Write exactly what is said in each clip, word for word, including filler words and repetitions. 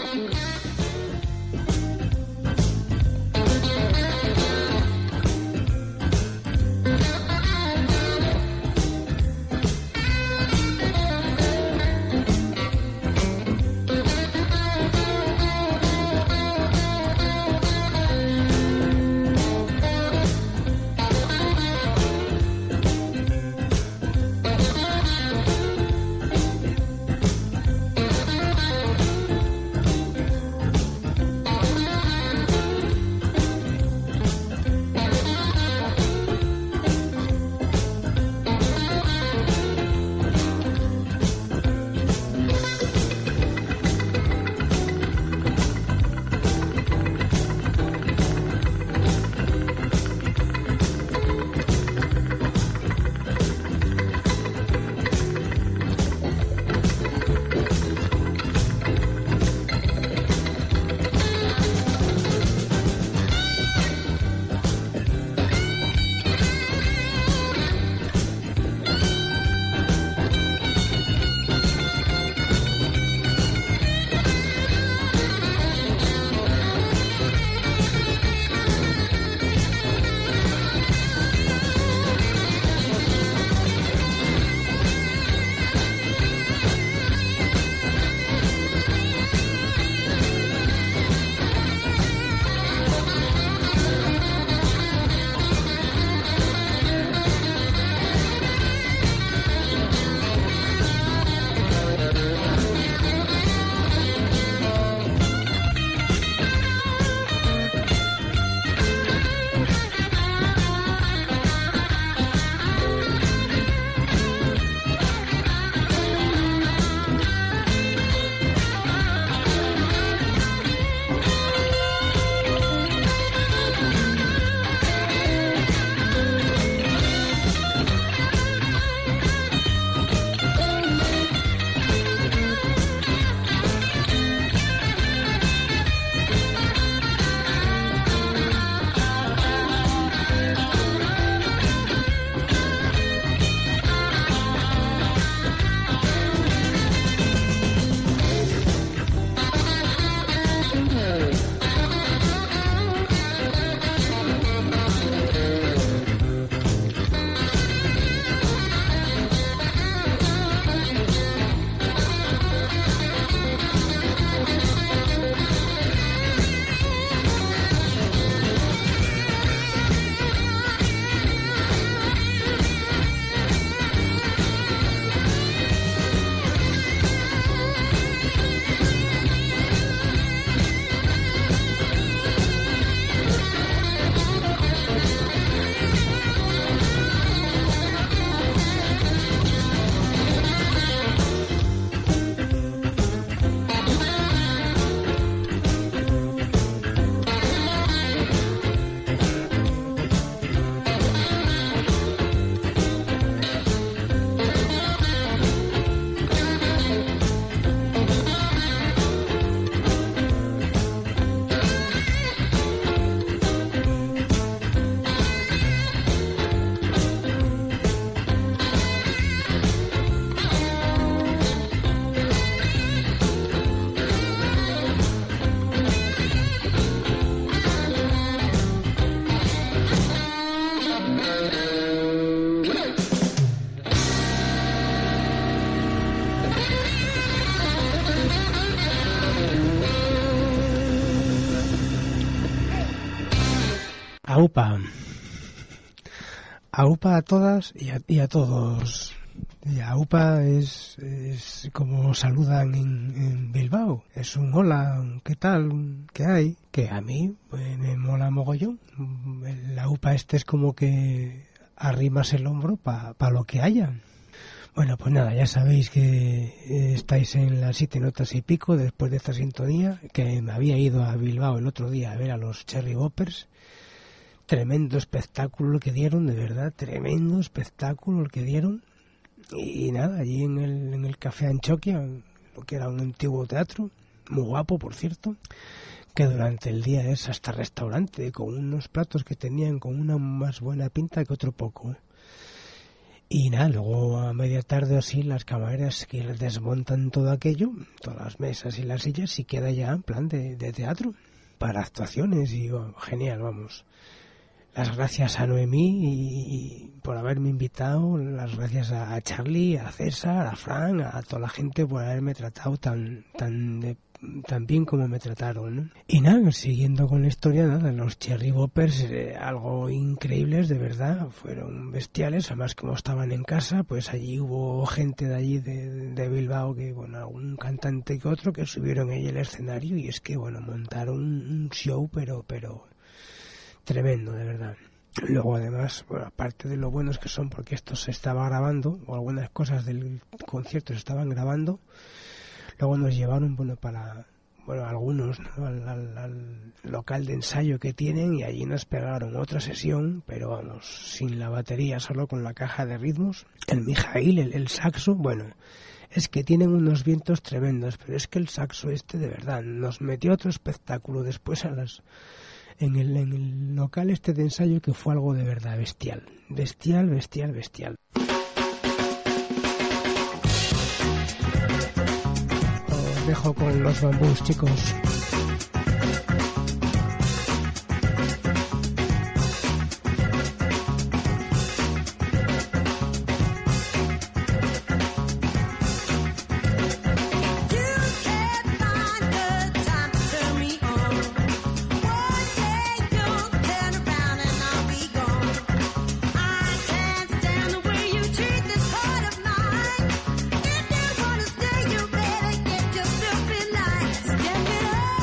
Aupa. Aupa a todas y a, y a todos. Y Aupa es, es como saludan en, en Bilbao. Es un hola, ¿qué tal? ¿Qué hay? Que a mí pues, me mola mogollón. El Aupa este es como que arrimas el hombro para pa lo que haya. Bueno, pues nada, ya sabéis que estáis en las siete notas y pico después de esta sintonía, que me había ido a Bilbao el otro día a ver a los Cherry Boppers. Tremendo espectáculo el que dieron, de verdad, tremendo espectáculo el que dieron. Y, y nada, allí en el, en el Café Anchoquia, lo que era un antiguo teatro, muy guapo, por cierto, que durante el día es hasta restaurante, con unos platos que tenían con una más buena pinta que otro poco. Y nada, luego a media tarde o así las camareras que desmontan todo aquello, todas las mesas y las sillas, y queda ya en plan de, de teatro para actuaciones. Y oh, genial, vamos. Las gracias a Noemí y, y por haberme invitado, las gracias a Charlie, a César, a Fran, a toda la gente por haberme tratado tan tan de, tan bien como me trataron, ¿no? Y nada, siguiendo con la historia, nada, los Cherry Boppers, eh, algo increíbles, de verdad, fueron bestiales. Además, como estaban en casa, pues allí hubo gente de allí de, de Bilbao, que bueno, algún cantante que otro, que subieron ahí el escenario, y es que bueno, montaron un show, pero pero tremendo, de verdad. Luego, además, bueno, aparte de lo buenos que son, porque esto se estaba grabando, o algunas cosas del concierto se estaban grabando, luego nos llevaron, bueno, para, bueno, algunos, ¿no? al, al, al local de ensayo que tienen, y allí nos pegaron otra sesión, pero vamos, sin la batería, solo con la caja de ritmos, el Mijail, el, el saxo, bueno, es que tienen unos vientos tremendos, pero es que el saxo este, de verdad, nos metió otro espectáculo después a las... En el, en el local este de ensayo, que fue algo de verdad bestial, bestial, bestial, bestial. Os dejo con los bambús, chicos. Step it up.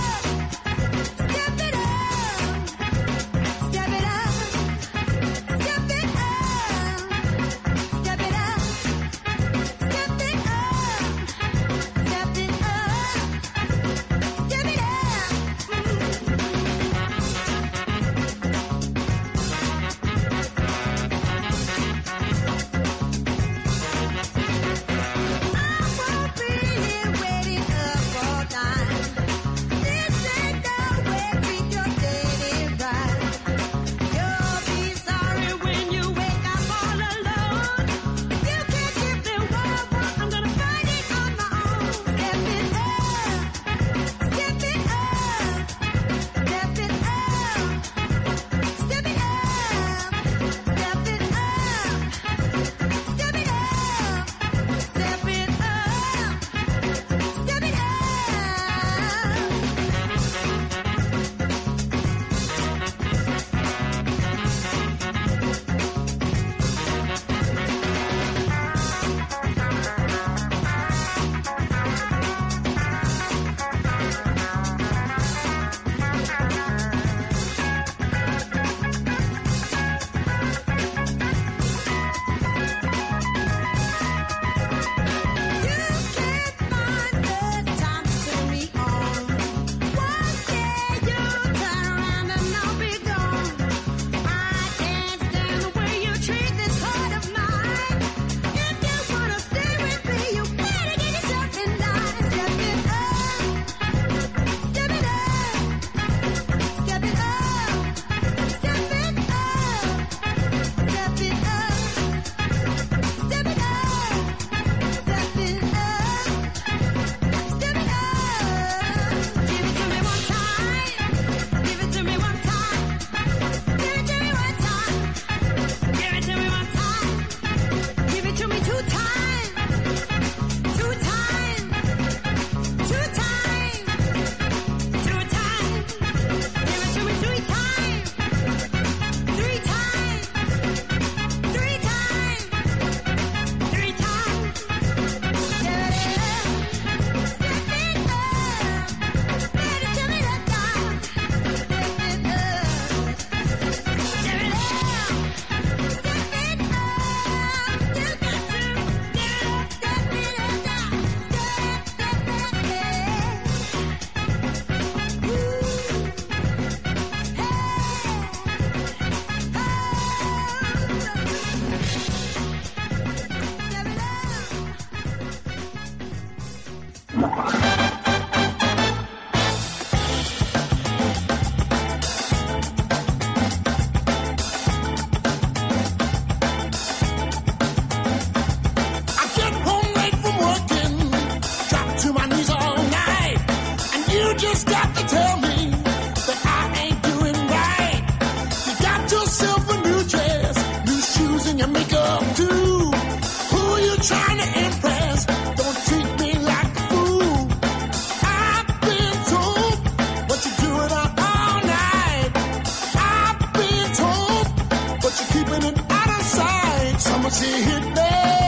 just got to tell me that I ain't doing right. You got yourself a new dress, new shoes and your makeup too. Who you trying to impress? Don't treat me like a fool. I've been told what you're doing out all night. I've been told but you're keeping it out of sight. Someone say hit me.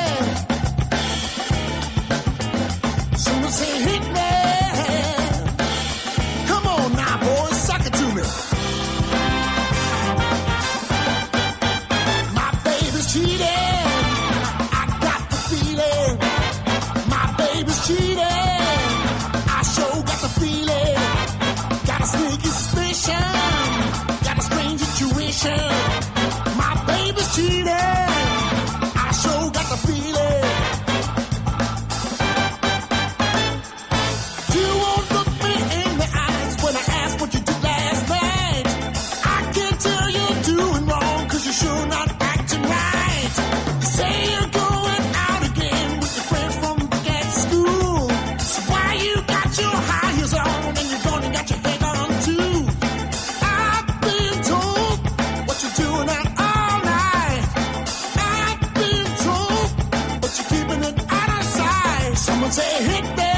Someone say hit me. Come on now, boys, suck it to me. My baby's cheating. I got the feeling. My baby's cheating. I sure got the feeling. Got a sneaky suspicion. Got a strange intuition. My baby's cheating. I sure got the feeling. You won't look me in the eyes when I ask what you did last night. I can tell you're doing wrong cause you're sure not acting right. You say you're going out again with your friends from back at school. So why you got your high heels on and you're gonna got your head on too? I've been told what you're doing out all night. I've been told but you're keeping it out of sight. Someone say hit me.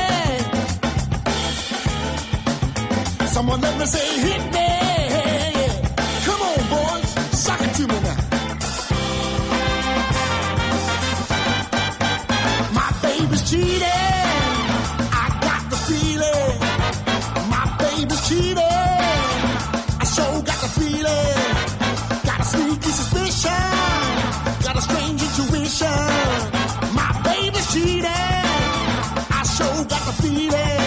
Someone let me say hit me. Come on, boys, suck it to me now. My baby's cheating. I got the feeling. My baby's cheating. I sure got the feeling. Got a sneaky suspicion. Got a strange intuition. My baby's cheating. I sure got the feeling.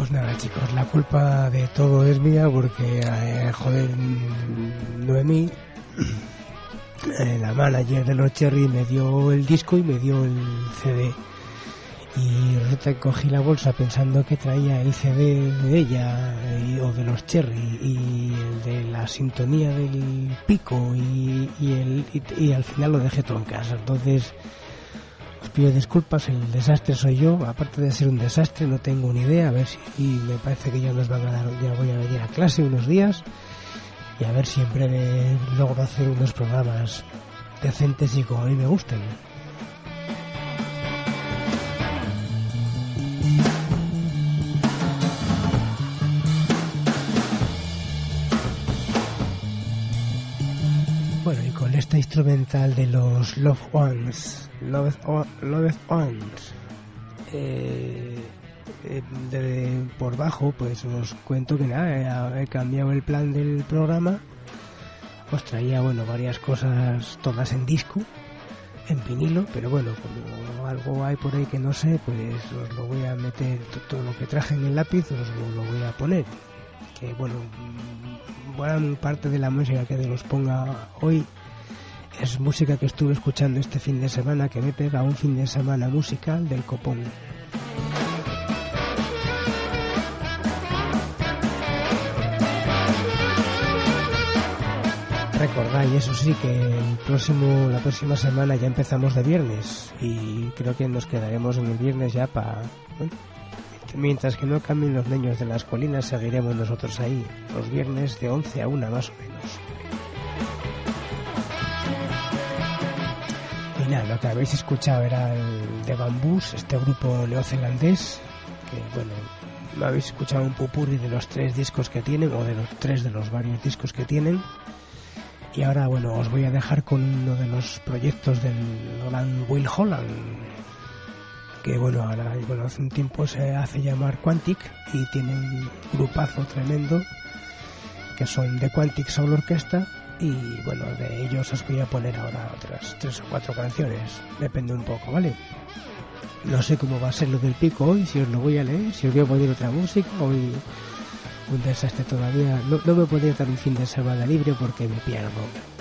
Pues nada, chicos, la culpa de todo es mía porque, eh, joder, Noemí, eh, la manager de los Cherry, me dio el disco y me dio el C D. Y resulta que cogí la bolsa pensando que traía el C D de ella y, o de los Cherry y el de la sintonía del pico y, y, el, y, y al final lo dejé todo en casa. Entonces os pido disculpas, el desastre soy yo. Aparte de ser un desastre, no tengo ni idea. A ver si y me parece que ya nos van a dar, ya voy a venir a clase unos días y a ver si en breve logro hacer unos programas decentes y como a mí me gusten. Bueno, y con esta instrumental de los Love Ones, Love, Love Ones, eh, eh, de, por bajo, pues os cuento que nada, he, he cambiado el plan del programa. Os traía, bueno, varias cosas, todas en disco, en vinilo, pero bueno, como algo hay por ahí que no sé, pues os lo voy a meter, todo lo que traje en el lápiz os lo, lo voy a poner. Que bueno, buena parte de la música que os ponga hoy es música que estuve escuchando este fin de semana, que me pega un fin de semana musical del copón. Recordáis, eso sí, que el próximo, la próxima semana ya empezamos de viernes y creo que nos quedaremos en el viernes ya para... Bueno, mientras que no cambien los niños de las colinas, seguiremos nosotros ahí, los viernes de once a una más o menos. Y nada, lo que habéis escuchado era el The Bamboos, este grupo neozelandés, que bueno, lo habéis escuchado un pupurri de los tres discos que tienen, o de los tres de los varios discos que tienen. Y ahora, bueno, os voy a dejar con uno de los proyectos del gran Will Holland, que bueno, ahora bueno, hace un tiempo se hace llamar Quantic y tiene un grupazo tremendo que son The Quantic Soul Orchestra y bueno, de ellos os voy a poner ahora otras tres o cuatro canciones, depende un poco, ¿vale? No sé cómo va a ser lo del pico hoy, si os lo voy a leer, si os voy a poner otra música, hoy un desastre todavía, no, no me podría dar un fin de semana libre porque me pierdo.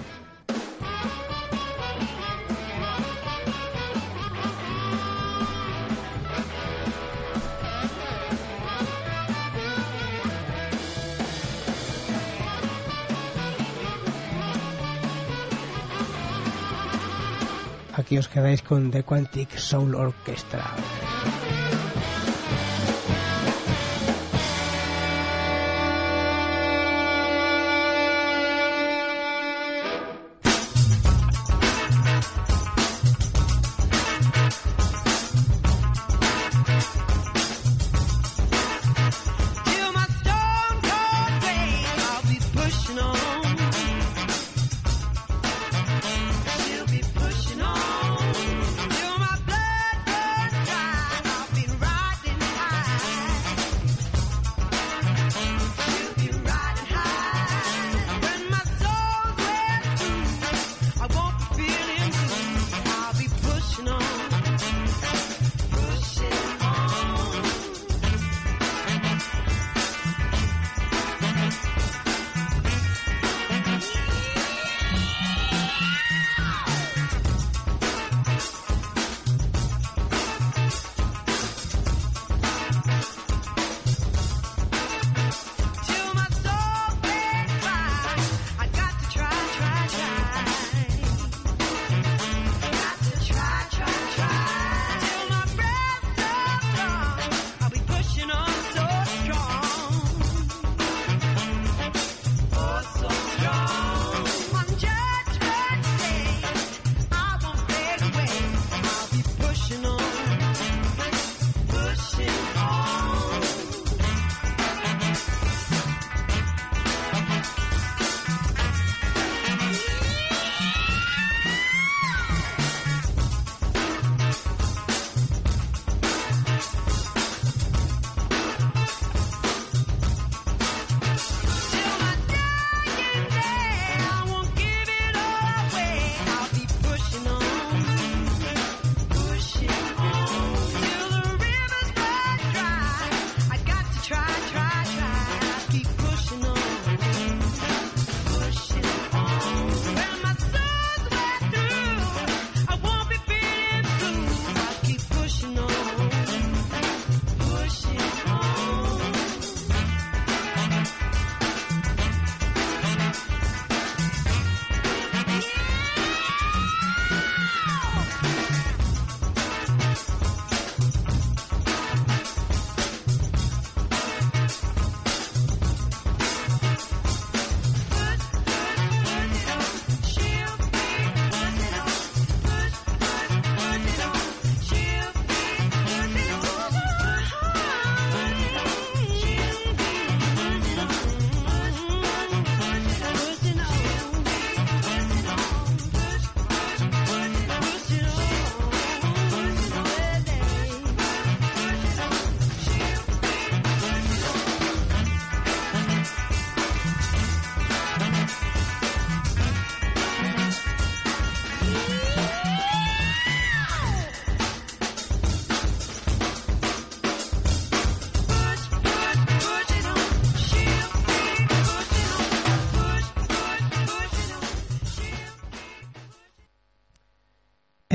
Aquí os quedáis con The Quantic Soul Orchestra. Till my blood runs dry.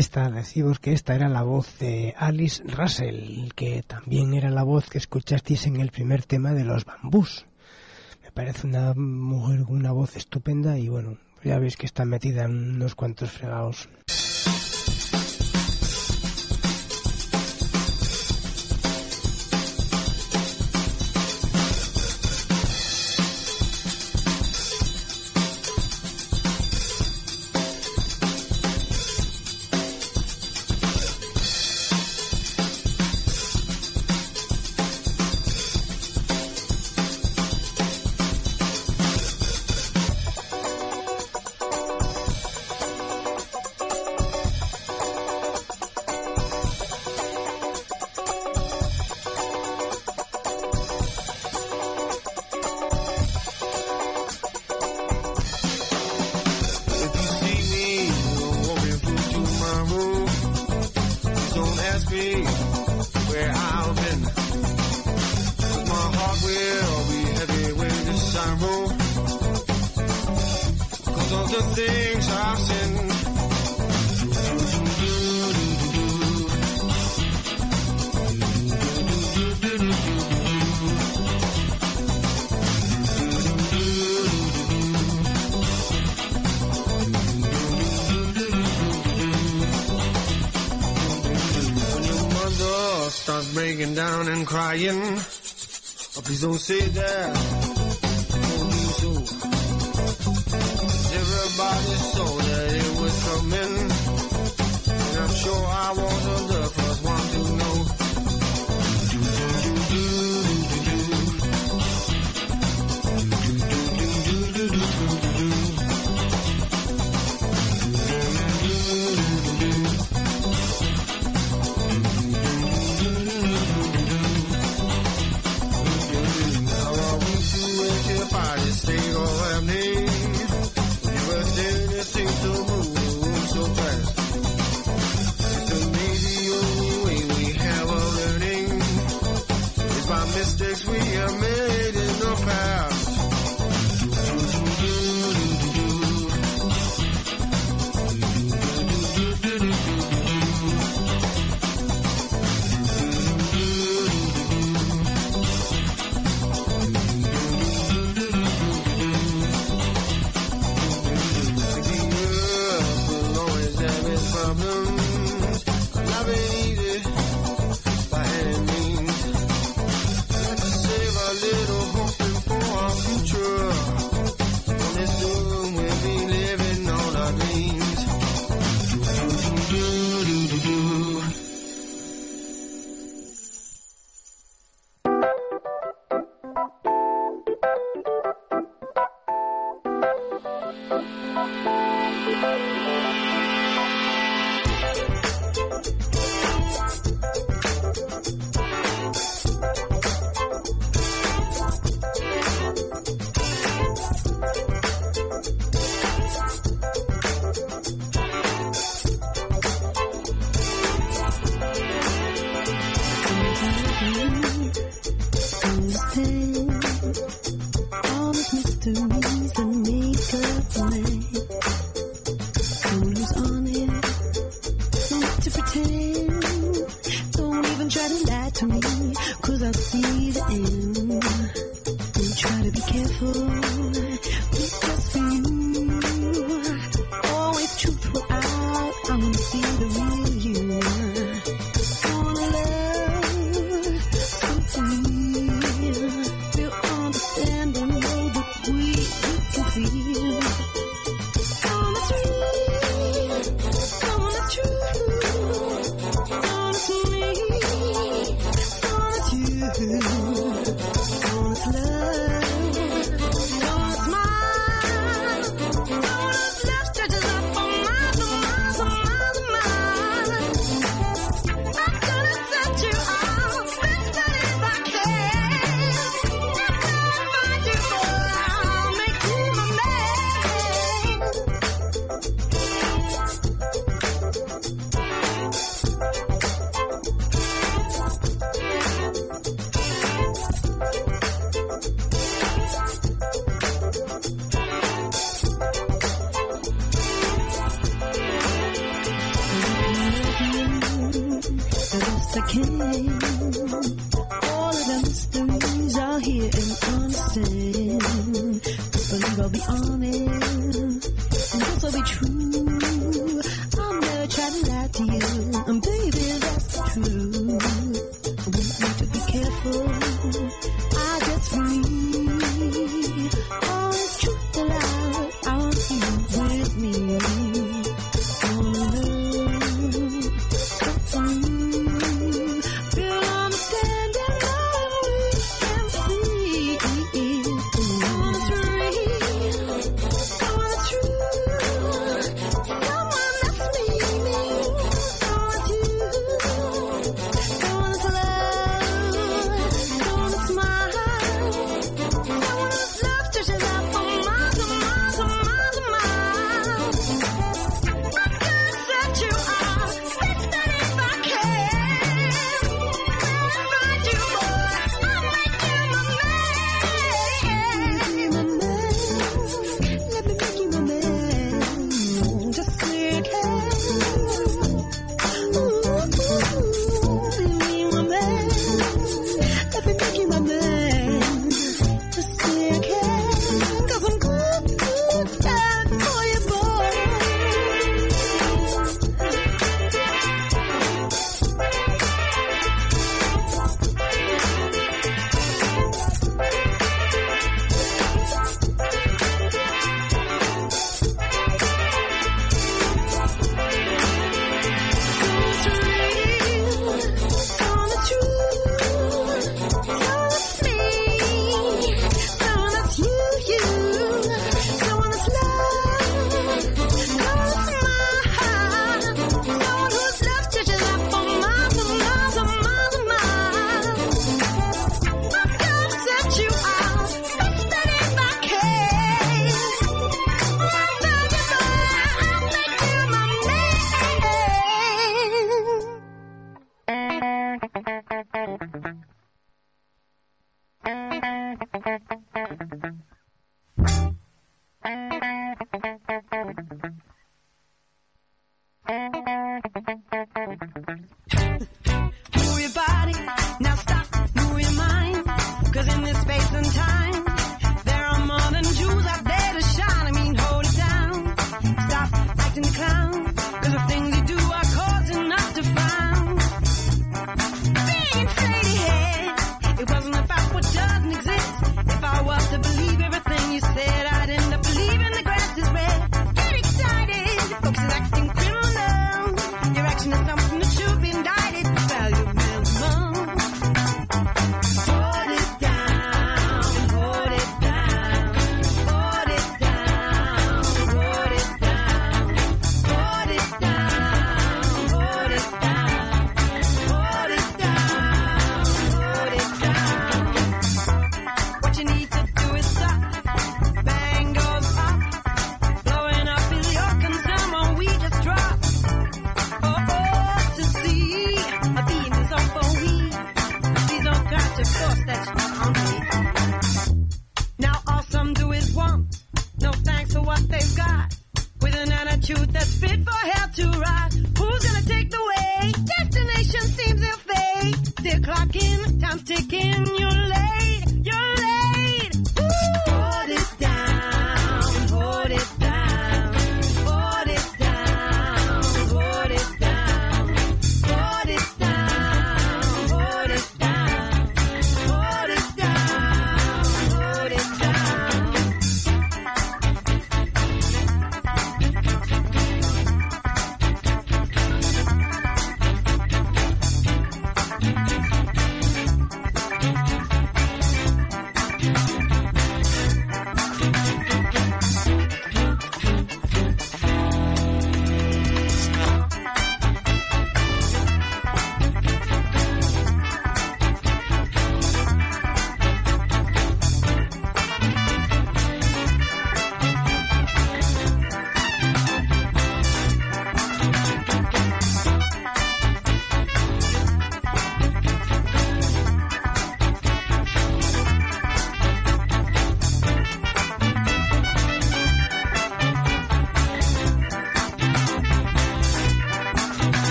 Esta, decimos que esta era la voz de Alice Russell, que también era la voz que escuchasteis en el primer tema de los Bambús. Me parece una mujer con una voz estupenda y bueno, ya veis que está metida en unos cuantos fregados. Breaking down and crying. Oh, please don't say that. Don't do so. Everybody saw that it was coming, and I'm sure I wasn't the first one to know. Mistakes we have made in the past. be honest, and this will be true. I'll never try to lie to you, and baby, that's true. I want you to be careful. I just free. All the truth allowed, I want you with me.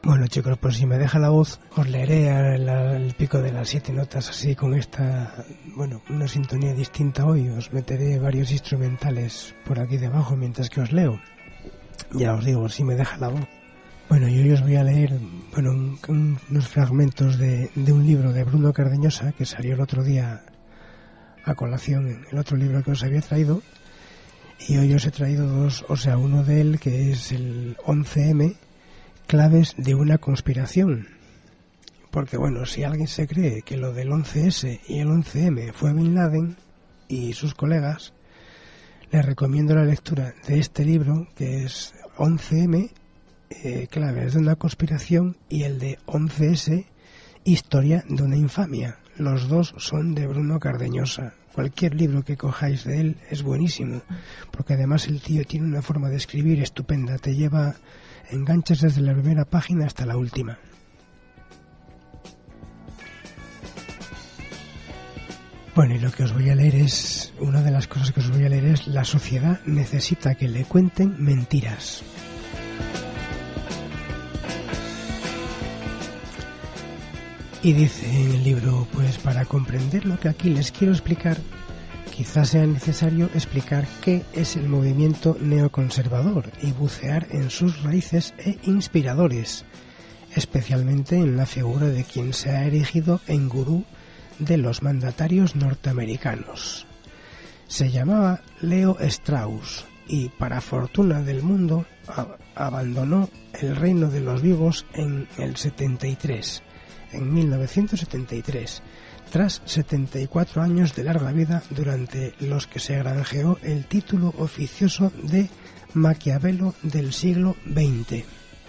Bueno, chicos, pues si me deja la voz, os leeré el, el pico de las siete notas así con esta, bueno, una sintonía distinta hoy. Os meteré varios instrumentales por aquí debajo mientras que os leo. Ya os digo, si me deja la voz. Bueno, yo hoy os voy a leer, bueno, un, un, unos fragmentos de, de un libro de Bruno Cardeñosa que salió el otro día a colación, el otro libro que os había traído. Y hoy os he traído dos, o sea, uno de él que es el once eme, claves de una conspiración. Porque bueno, si alguien se cree que lo del once ese y el once eme fue Bin Laden y sus colegas, les recomiendo la lectura de este libro que es once eme, eh, claves de una conspiración, y el de once ese, historia de una infamia. Los dos son de Bruno Cardeñosa. Cualquier libro que cojáis de él es buenísimo, porque además el tío tiene una forma de escribir estupenda, te lleva enganches desde la primera página hasta la última. Bueno, y lo que os voy a leer es, una de las cosas que os voy a leer es: la sociedad necesita que le cuenten mentiras. Y dice en el libro, pues para comprender lo que aquí les quiero explicar, quizás sea necesario explicar qué es el movimiento neoconservador y bucear en sus raíces e inspiradores, especialmente en la figura de quien se ha erigido en gurú de los mandatarios norteamericanos. Se llamaba Leo Strauss y, para fortuna del mundo, ab- abandonó el reino de los vivos en el setenta y tres. En mil novecientos setenta y tres, tras setenta y cuatro años de larga vida durante los que se granjeó el título oficioso de Maquiavelo del siglo veinte.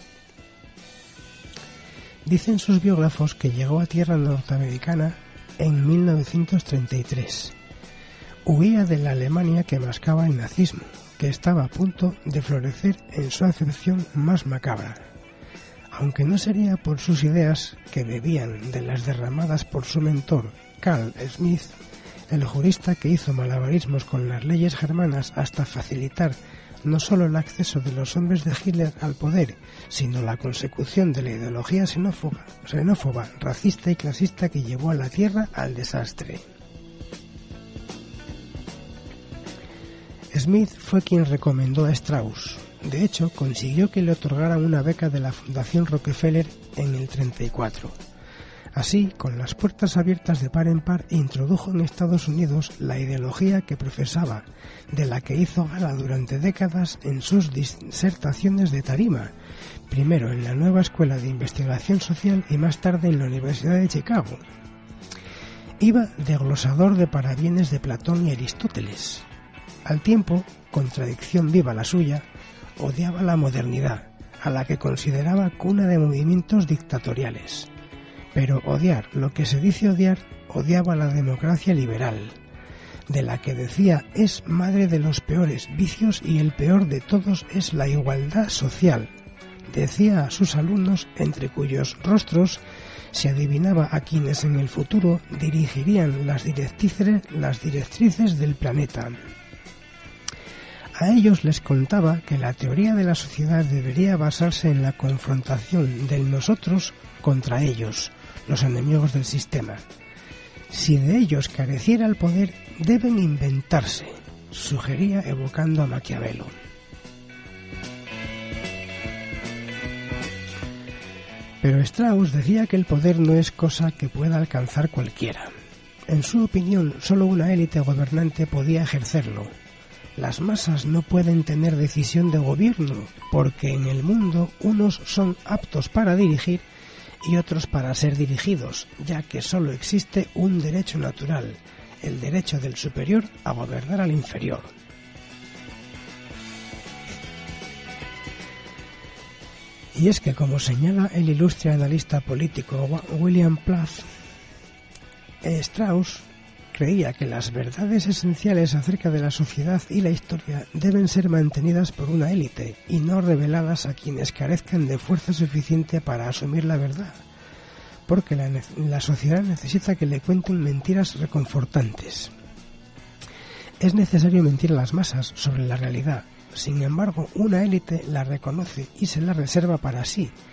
Dicen sus biógrafos que llegó a tierra norteamericana en mil novecientos treinta y tres. Huía de la Alemania que mascaba el nazismo, que estaba a punto de florecer en su acepción más macabra. Aunque no sería por sus ideas, que bebían de las derramadas por su mentor, Carl Smith, el jurista que hizo malabarismos con las leyes germanas hasta facilitar no solo el acceso de los hombres de Hitler al poder, sino la consecución de la ideología xenófoba, xenófoba, racista y clasista que llevó a la Tierra al desastre. Smith fue quien recomendó a Strauss. De hecho, consiguió que le otorgaran una beca de la Fundación Rockefeller en el treinta y cuatro. Así, con las puertas abiertas de par en par, introdujo en Estados Unidos la ideología que profesaba, de la que hizo gala durante décadas en sus disertaciones de tarima, primero en la nueva Escuela de Investigación Social y más tarde en la Universidad de Chicago. Iba de glosador de parabienes de Platón y Aristóteles. Al tiempo, contradicción viva la suya, odiaba la modernidad, a la que consideraba cuna de movimientos dictatoriales. Pero odiar lo que se dice odiar, odiaba la democracia liberal, de la que decía es madre de los peores vicios y el peor de todos es la igualdad social. Decía a sus alumnos, entre cuyos rostros se adivinaba a quienes en el futuro dirigirían las directrices, las directrices del planeta. A ellos les contaba que la teoría de la sociedad debería basarse en la confrontación del nosotros contra ellos, los enemigos del sistema. Si de ellos careciera el poder, deben inventarse, sugería evocando a Maquiavelo. Pero Strauss decía que el poder no es cosa que pueda alcanzar cualquiera. En su opinión, solo una élite gobernante podía ejercerlo. Las masas no pueden tener decisión de gobierno, porque en el mundo unos son aptos para dirigir y otros para ser dirigidos, ya que solo existe un derecho natural, el derecho del superior a gobernar al inferior. Y es que, como señala el ilustre analista político William Plath, Strauss creía que las verdades esenciales acerca de la sociedad y la historia deben ser mantenidas por una élite y no reveladas a quienes carezcan de fuerza suficiente para asumir la verdad, porque la, la sociedad necesita que le cuenten mentiras reconfortantes. Es necesario mentir a las masas sobre la realidad. Sin embargo, una élite la reconoce y se la reserva para sí,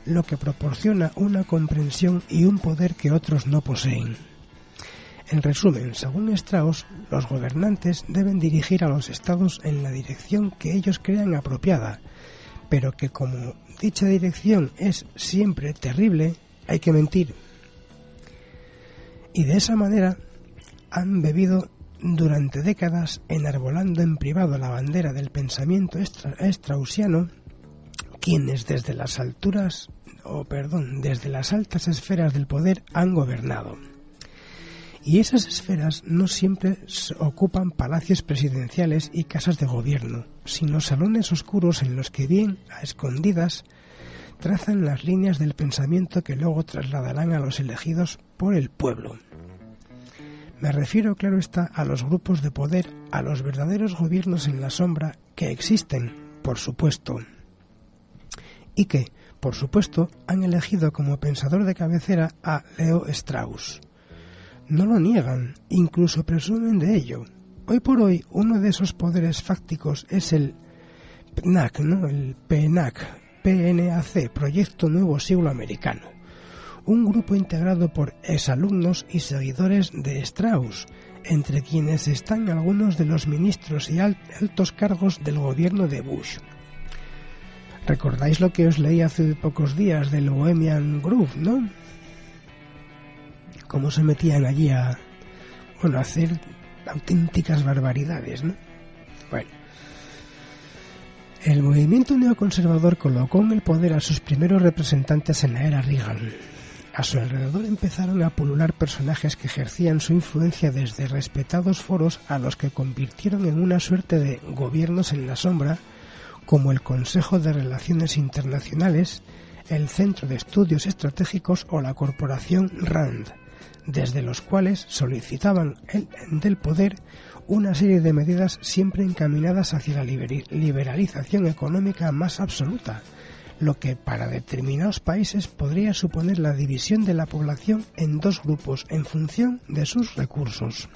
lo que proporciona una comprensión y un poder que otros no poseen. En resumen, según Strauss, los gobernantes deben dirigir a los estados en la dirección que ellos crean apropiada, pero que como dicha dirección es siempre terrible, hay que mentir. Y de esa manera han bebido durante décadas enarbolando en privado la bandera del pensamiento straussiano, quienes desde las alturas, o oh, perdón, desde las altas esferas del poder han gobernado. Y esas esferas no siempre ocupan palacios presidenciales y casas de gobierno, sino salones oscuros en los que bien a escondidas trazan las líneas del pensamiento que luego trasladarán a los elegidos por el pueblo. Me refiero, claro está, a los grupos de poder, a los verdaderos gobiernos en la sombra que existen, por supuesto, y que, por supuesto, han elegido como pensador de cabecera a Leo Strauss. No lo niegan, incluso presumen de ello. Hoy por hoy, uno de esos poderes fácticos es el P N A C, ¿no? El P N A C, P N A C, Proyecto Nuevo Siglo Americano. Un grupo integrado por exalumnos y seguidores de Strauss, entre quienes están algunos de los ministros y altos cargos del gobierno de Bush. ¿Recordáis lo que os leí hace pocos días del Bohemian Groove, no? Cómo se metían allí a, bueno, a hacer auténticas barbaridades, ¿no? Bueno. El movimiento neoconservador colocó en el poder a sus primeros representantes en la era Reagan. A su alrededor empezaron a pulular personajes que ejercían su influencia desde respetados foros a los que convirtieron en una suerte de gobiernos en la sombra, como el Consejo de Relaciones Internacionales, el Centro de Estudios Estratégicos o la Corporación Rand, desde los cuales solicitaban el, del poder una serie de medidas siempre encaminadas hacia la liberalización económica más absoluta, lo que para determinados países podría suponer la división de la población en dos grupos en función de sus recursos.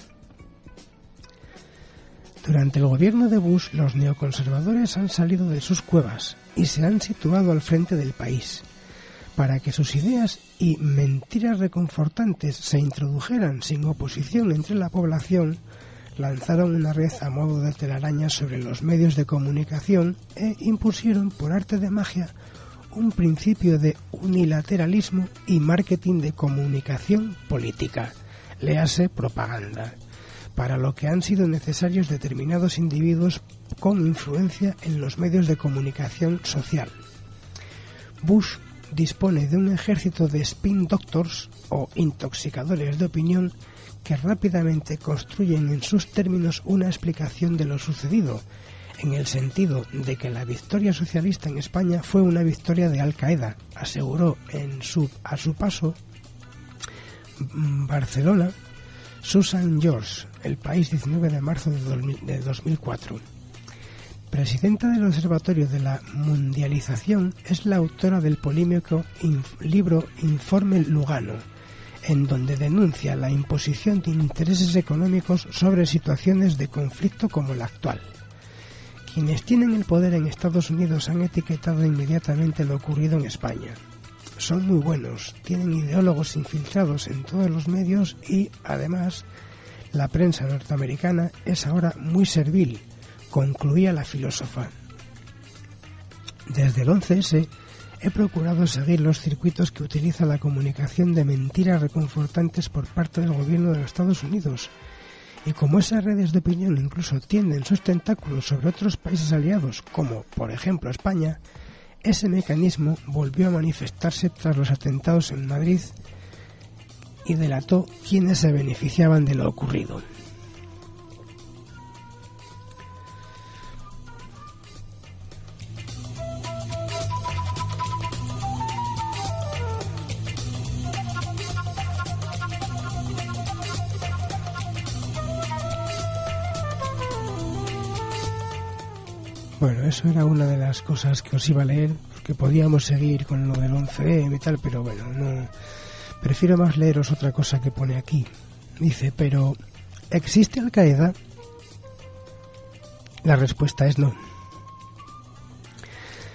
Durante el gobierno de Bush, los neoconservadores han salido de sus cuevas y se han situado al frente del país. Para que sus ideas y mentiras reconfortantes se introdujeran sin oposición entre la población, lanzaron una red a modo de telaraña sobre los medios de comunicación e impusieron por arte de magia un principio de unilateralismo y marketing de comunicación política, léase propaganda, para lo que han sido necesarios determinados individuos con influencia en los medios de comunicación social. Bush dispone de un ejército de spin doctors o intoxicadores de opinión que rápidamente construyen en sus términos una explicación de lo sucedido, en el sentido de que la victoria socialista en España fue una victoria de Al Qaeda, aseguró en su, a su paso Barcelona Susan George, El País, diecinueve de marzo de dos mil cuatro. Presidenta del Observatorio de la Mundialización, es la autora del polémico inf- libro Informe Lugano, en donde denuncia la imposición de intereses económicos sobre situaciones de conflicto como la actual. Quienes tienen el poder en Estados Unidos han etiquetado inmediatamente lo ocurrido en España. Son muy buenos, tienen ideólogos infiltrados en todos los medios y, además, la prensa norteamericana es ahora muy servil, concluía la filósofa. Desde el once ese he procurado seguir los circuitos que utiliza la comunicación de mentiras reconfortantes por parte del gobierno de los Estados Unidos, y como esas redes de opinión incluso tienden sus tentáculos sobre otros países aliados, como por ejemplo España, ese mecanismo volvió a manifestarse tras los atentados en Madrid y delató quiénes se beneficiaban de lo ocurrido. Bueno, eso era una de las cosas que os iba a leer, porque podíamos seguir con lo del once eme y tal, pero bueno, no. Prefiero más leeros otra cosa que pone aquí. Dice, pero ¿existe Al Qaeda? La respuesta es no.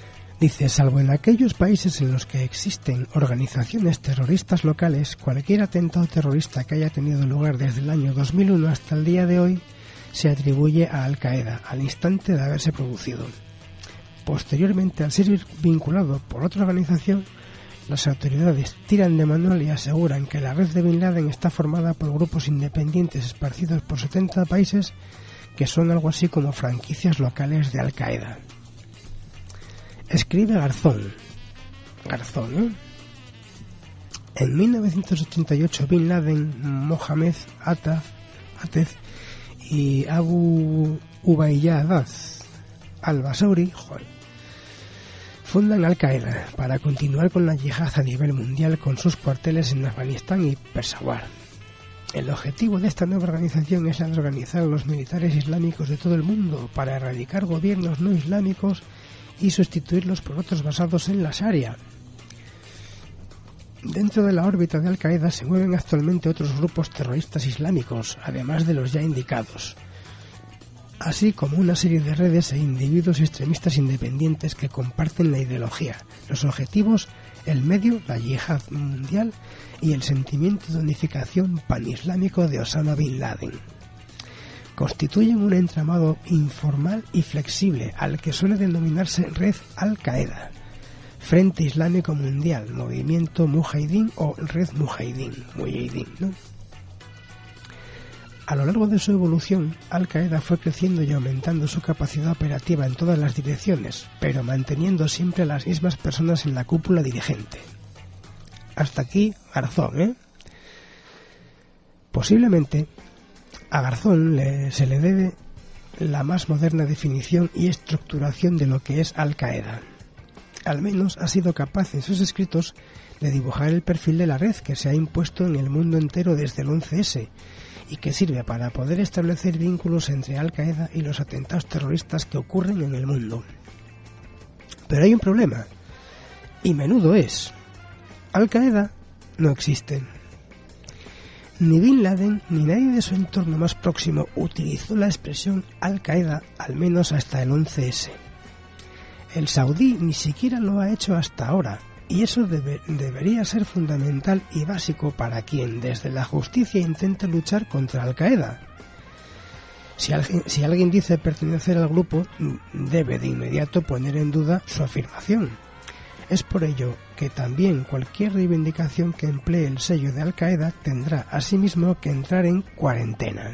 Dice, salvo en aquellos países en los que existen organizaciones terroristas locales, cualquier atentado terrorista que haya tenido lugar desde el año dos mil uno hasta el día de hoy se atribuye a Al Qaeda al instante de haberse producido. Posteriormente, al ser vinculado por otra organización, las autoridades tiran de manual y aseguran que la red de Bin Laden está formada por grupos independientes esparcidos por setenta países que son algo así como franquicias locales de Al Qaeda. Escribe Garzón. Garzón, ¿eh? En mil novecientos ochenta y ocho, Bin Laden, Mohamed Ataf, Atef y Abu Ubayyad al-Basauri, joder, fundan Al Qaeda para continuar con la yihad a nivel mundial con sus cuarteles en Afganistán y Peshawar. El objetivo de esta nueva organización es la de organizar a los militares islámicos de todo el mundo para erradicar gobiernos no islámicos y sustituirlos por otros basados en la Sharia. Dentro de la órbita de Al Qaeda se mueven actualmente otros grupos terroristas islámicos, además de los ya indicados, así como una serie de redes e individuos extremistas independientes que comparten la ideología, los objetivos, el medio, la yihad mundial y el sentimiento de unificación panislámico de Osama Bin Laden. Constituyen un entramado informal y flexible al que suele denominarse Red Al Qaeda, Frente Islámico Mundial, Movimiento Mujahidín o Red Mujahidín, Mujahidín, ¿no? A lo largo de su evolución, Al Qaeda fue creciendo y aumentando su capacidad operativa en todas las direcciones, pero manteniendo siempre a las mismas personas en la cúpula dirigente. Hasta aquí Garzón, ¿eh? Posiblemente a Garzón le, se le debe la más moderna definición y estructuración de lo que es Al Qaeda. Al menos ha sido capaz en sus escritos de dibujar el perfil de la red que se ha impuesto en el mundo entero desde el once ese y que sirve para poder establecer vínculos entre Al Qaeda y los atentados terroristas que ocurren en el mundo. Pero hay un problema, y menudo es: Al Qaeda no existe. Ni Bin Laden ni nadie de su entorno más próximo utilizó la expresión Al Qaeda, al menos hasta el once ese. El saudí ni siquiera lo ha hecho hasta ahora, y eso debe, debería ser fundamental y básico para quien desde la justicia intente luchar contra Al Qaeda. Si alguien, si alguien dice pertenecer al grupo, debe de inmediato poner en duda su afirmación. Es por ello que también cualquier reivindicación que emplee el sello de Al Qaeda tendrá asimismo que entrar en cuarentena.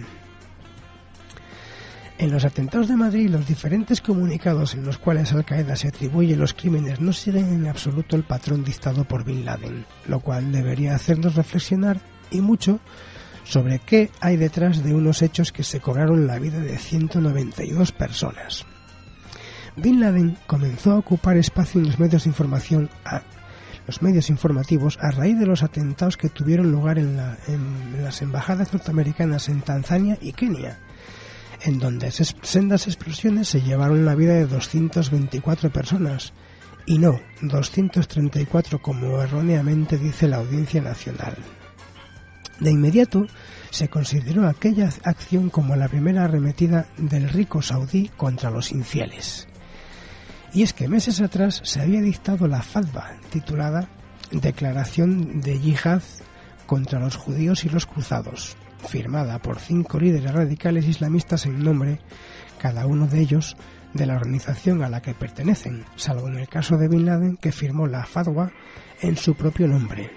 En los atentados de Madrid, los diferentes comunicados en los cuales Al Qaeda se atribuye los crímenes no siguen en absoluto el patrón dictado por Bin Laden, lo cual debería hacernos reflexionar y mucho sobre qué hay detrás de unos hechos que se cobraron la vida de ciento noventa y dos personas. Bin Laden comenzó a ocupar espacio en los medios de información, a, los medios informativos a raíz de los atentados que tuvieron lugar en, la, en las embajadas norteamericanas en Tanzania y Kenia, en donde sendas explosiones se llevaron la vida de doscientas veinticuatro personas, y no doscientas treinta y cuatro como erróneamente dice la Audiencia Nacional. De inmediato se consideró aquella acción como la primera arremetida del rico saudí contra los infieles. Y es que meses atrás se había dictado la fatwa titulada Declaración de Yihad contra los judíos y los cruzados, firmada por cinco líderes radicales islamistas en nombre, cada uno de ellos, de la organización a la que pertenecen, salvo en el caso de Bin Laden, que firmó la fatwa en su propio nombre.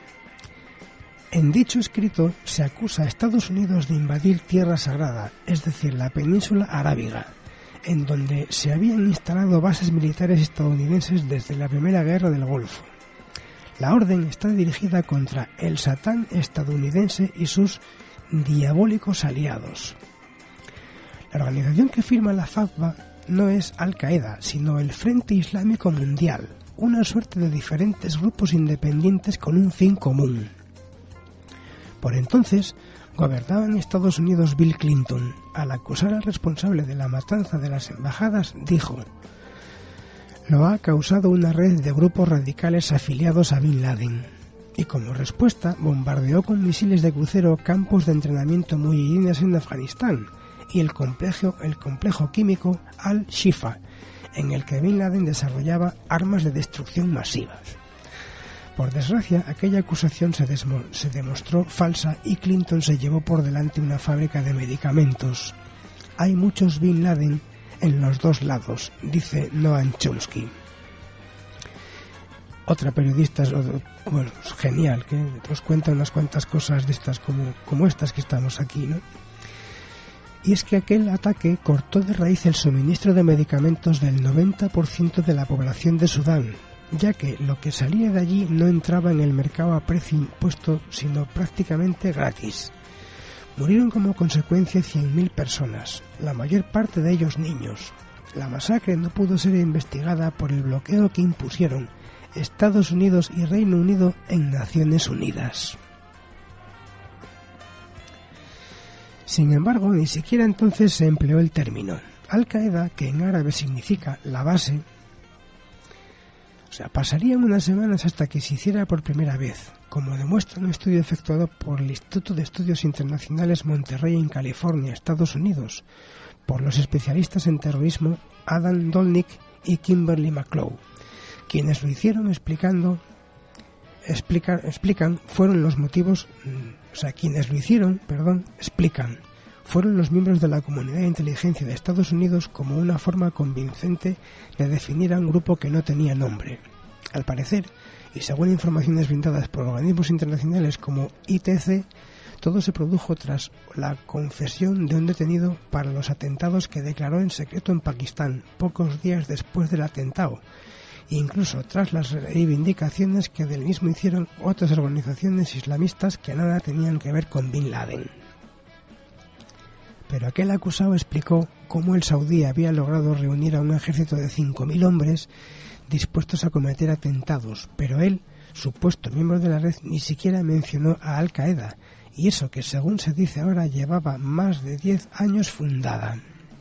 En dicho escrito se acusa a Estados Unidos de invadir tierra sagrada, es decir, la península arábiga, en donde se habían instalado bases militares estadounidenses desde la Primera Guerra del Golfo. La orden está dirigida contra el Satán estadounidense y sus diabólicos aliados. La organización que firma la fatwa no es Al Qaeda, sino el Frente Islámico Mundial, una suerte de diferentes grupos independientes con un fin común. Por entonces, gobernaba en Estados Unidos Bill Clinton. Al acusar al responsable de la matanza de las embajadas, dijo: lo ha causado una red de grupos radicales afiliados a Bin Laden. Y como respuesta bombardeó con misiles de crucero campos de entrenamiento mujahidines en Afganistán y el complejo, el complejo químico Al-Shifa en el que Bin Laden desarrollaba armas de destrucción masivas. Por desgracia, aquella acusación se, desmo- se demostró falsa y Clinton se llevó por delante una fábrica de medicamentos. Hay muchos Bin Laden en los dos lados, dice Noam Chomsky. Otra periodista, bueno, genial, que nos cuenta unas cuantas cosas de estas como, como estas que estamos aquí, ¿no? Y es que aquel ataque cortó de raíz el suministro de medicamentos del noventa por ciento de la población de Sudán, ya que lo que salía de allí no entraba en el mercado a precio impuesto, sino prácticamente gratis. Murieron como consecuencia cien mil personas, la mayor parte de ellos niños. La masacre no pudo ser investigada por el bloqueo que impusieron Estados Unidos y Reino Unido en Naciones Unidas. Sin embargo, ni siquiera entonces se empleó el término. Al-Qaeda, que en árabe significa la base, o sea, pasarían unas semanas hasta que se hiciera por primera vez, como demuestra un estudio efectuado por el Instituto de Estudios Internacionales Monterrey en California, Estados Unidos, por los especialistas en terrorismo Adam Dolnick y Kimberly McClough, quienes lo hicieron explicando, explica, explican, fueron los motivos, o sea, quienes lo hicieron, perdón, explican, fueron los miembros de la comunidad de inteligencia de Estados Unidos como una forma convincente de definir a un grupo que no tenía nombre. Al parecer, y según informaciones brindadas por organismos internacionales como I T C, todo se produjo tras la confesión de un detenido para los atentados que declaró en secreto en Pakistán pocos días después del atentado, e incluso tras las reivindicaciones que del mismo hicieron otras organizaciones islamistas que nada tenían que ver con Bin Laden. Pero aquel acusado explicó cómo el saudí había logrado reunir a un ejército de cinco mil hombres dispuestos a cometer atentados, pero él, supuesto miembro de la red, ni siquiera mencionó a Al-Qaeda, y eso que según se dice ahora llevaba más de diez años fundada.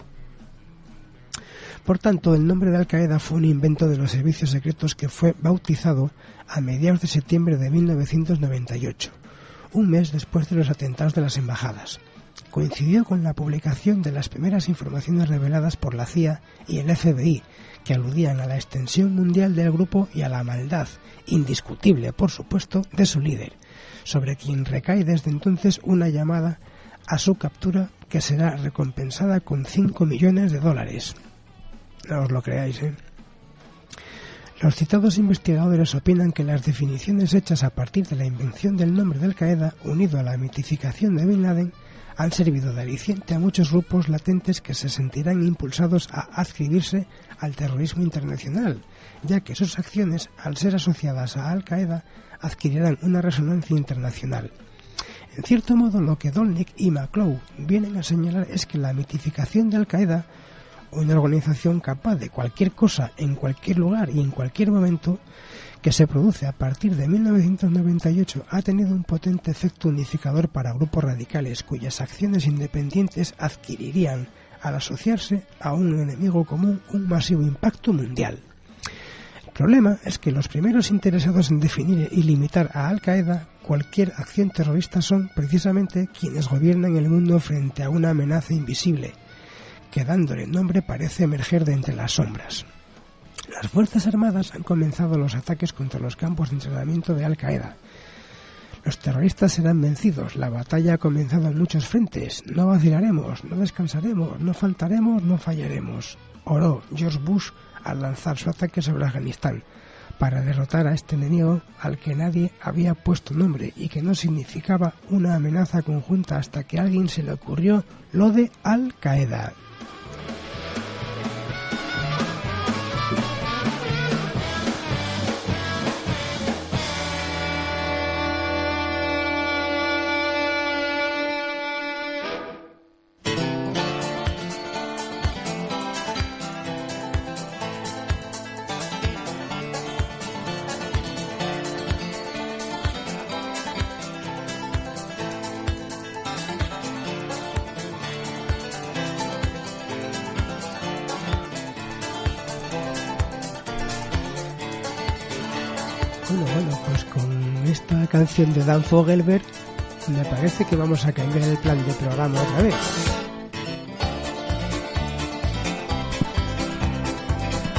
Por tanto, el nombre de Al-Qaeda fue un invento de los servicios secretos que fue bautizado a mediados de septiembre de mil novecientos noventa y ocho, un mes después de los atentados de las embajadas. Coincidió con la publicación de las primeras informaciones reveladas por la C I A y el F B I, que aludían a la extensión mundial del grupo y a la maldad, indiscutible por supuesto, de su líder, sobre quien recae desde entonces una llamada a su captura que será recompensada con cinco millones de dólares. No os lo creáis, ¿eh? Los citados investigadores opinan que las definiciones hechas a partir de la invención del nombre de Al-Qaeda, unido a la mitificación de Bin Laden, han servido de aliciente a muchos grupos latentes que se sentirán impulsados a adscribirse al terrorismo internacional, ya que sus acciones, al ser asociadas a Al-Qaeda, adquirirán una resonancia internacional. En cierto modo, lo que Dolnick y McClough vienen a señalar es que la mitificación de Al-Qaeda, una organización capaz de cualquier cosa en cualquier lugar y en cualquier momento, que se produce a partir de mil novecientos noventa y ocho, ha tenido un potente efecto unificador para grupos radicales cuyas acciones independientes adquirirían, al asociarse a un enemigo común, un masivo impacto mundial. El problema es que los primeros interesados en definir y limitar a Al-Qaeda cualquier acción terrorista son precisamente quienes gobiernan el mundo frente a una amenaza invisible, que dándole nombre parece emerger de entre las sombras. Las Fuerzas Armadas han comenzado los ataques contra los campos de entrenamiento de Al-Qaeda. Los terroristas serán vencidos, la batalla ha comenzado en muchos frentes, no vacilaremos, no descansaremos, no faltaremos, no fallaremos, oró George Bush al lanzar su ataque sobre Afganistán, para derrotar a este enemigo al que nadie había puesto nombre y que no significaba una amenaza conjunta hasta que a alguien se le ocurrió lo de Al-Qaeda. Bueno, bueno, pues con esta canción de Dan Fogelberg me parece que vamos a cambiar el plan de programa otra vez.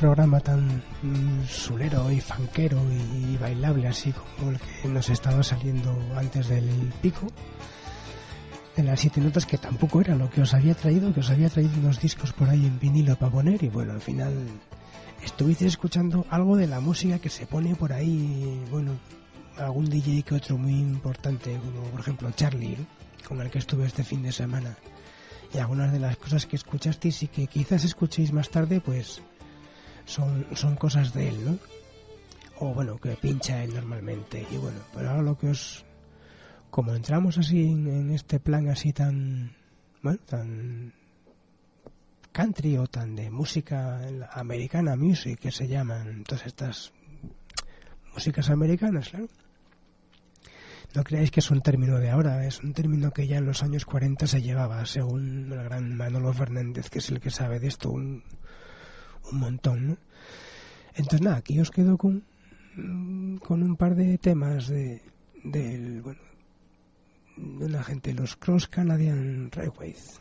programa tan mm, sulero y fanquero y, y bailable así como el que nos estaba saliendo antes del pico de las siete notas, que tampoco era lo que os había traído, que os había traído unos discos por ahí en vinilo para poner, y bueno, al final estuviste escuchando algo de la música que se pone por ahí, bueno, algún D J que otro muy importante, como por ejemplo Charlie, ¿no?, con el que estuve este fin de semana, y algunas de las cosas que escuchasteis y que quizás escuchéis más tarde, pues son, son cosas de él, ¿no? O bueno, que pincha él normalmente. Y bueno, pero ahora lo que os... Como entramos así en, en este plan así tan... Bueno, tan... country o tan de música americana music, que se llaman todas estas músicas americanas, claro. No creáis que es un término de ahora, es un término que ya en los años cuarenta se llevaba, según el gran Manolo Fernández, que es el que sabe de esto un, un montón, ¿no? Entonces nada, aquí os quedo con, con un par de temas de, del, bueno, de una gente, los Cross Canadian Railways.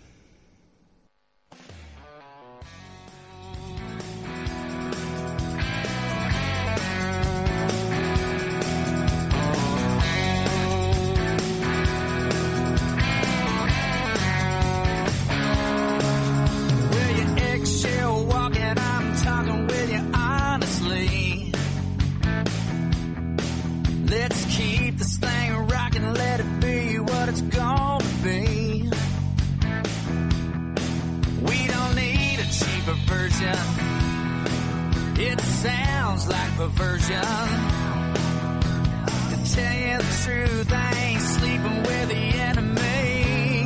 It sounds like perversion. To tell you the truth, I ain't sleeping with the enemy.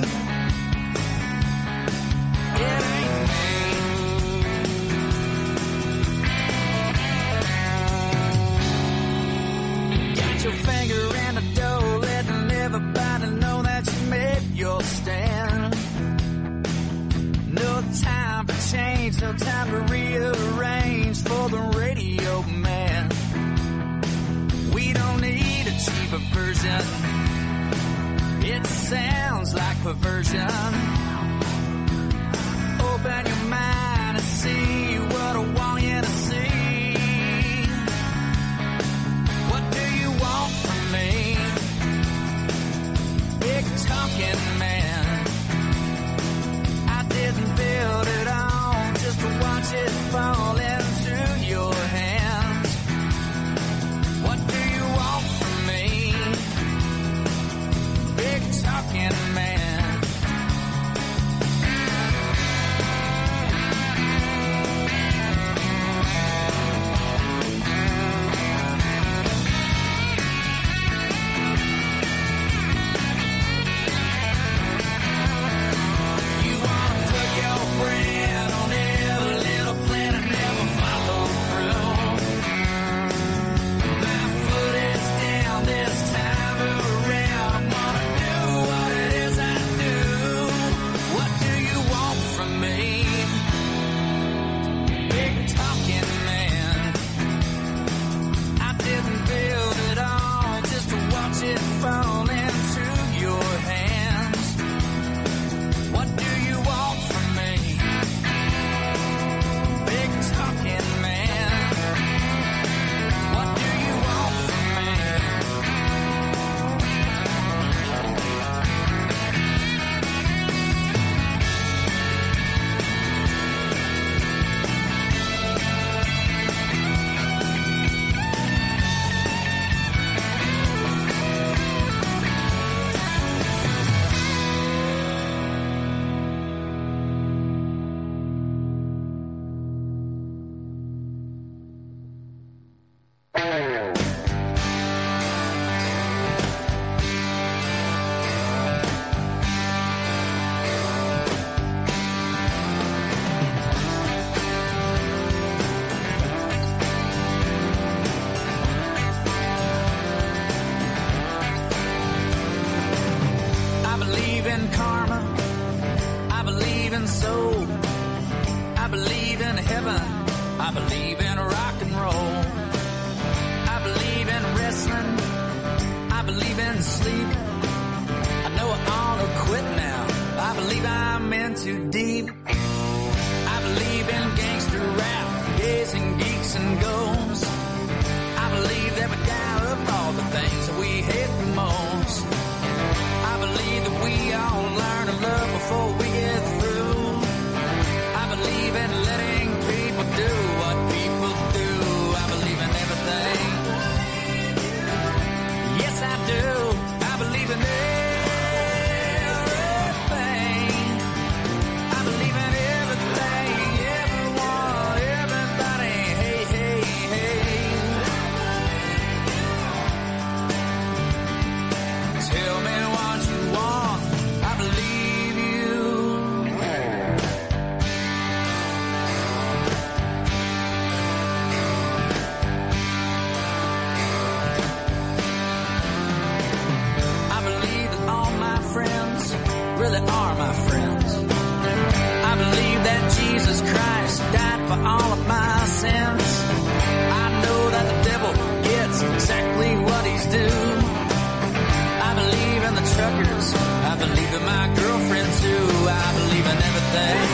It ain't me. Got your finger in the dough, letting everybody know that you made your stand. No time for change, no time to rearrange for the radio man. We don't need a cheaper version. It sounds like perversion. Open your mind and see what I want you to see. What do you want from me? Big talking man. Didn't build it on just to watch it fall into your hands. What do you want from me? Big talking man. Too deep. I believe in gangster rap, gazing really are my friends. I believe that Jesus Christ died for all of my sins. I know that the devil gets exactly what he's due. I believe in the truckers, I believe in my girlfriend too. I believe in everything.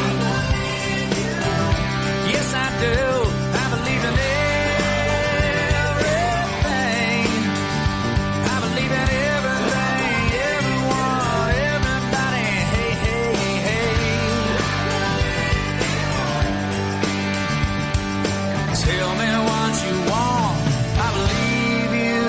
Yes, I do. I believe in everything. I believe in everything, everyone, everybody. Hey, hey, hey. Tell me what you want. I believe you.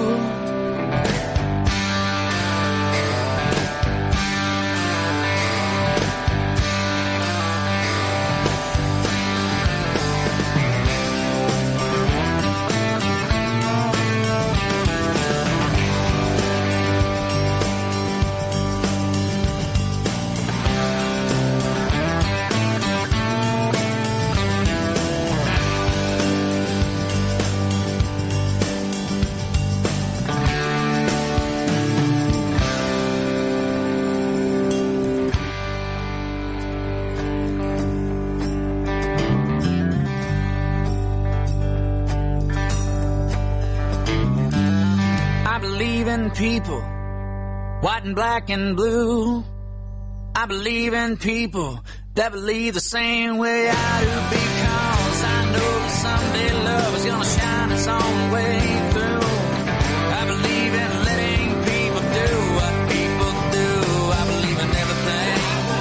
People, white and black and blue. I believe in people that believe the same way I do, because I know that someday love is gonna shine its own way through. I believe in letting people do what people do. I believe in everything.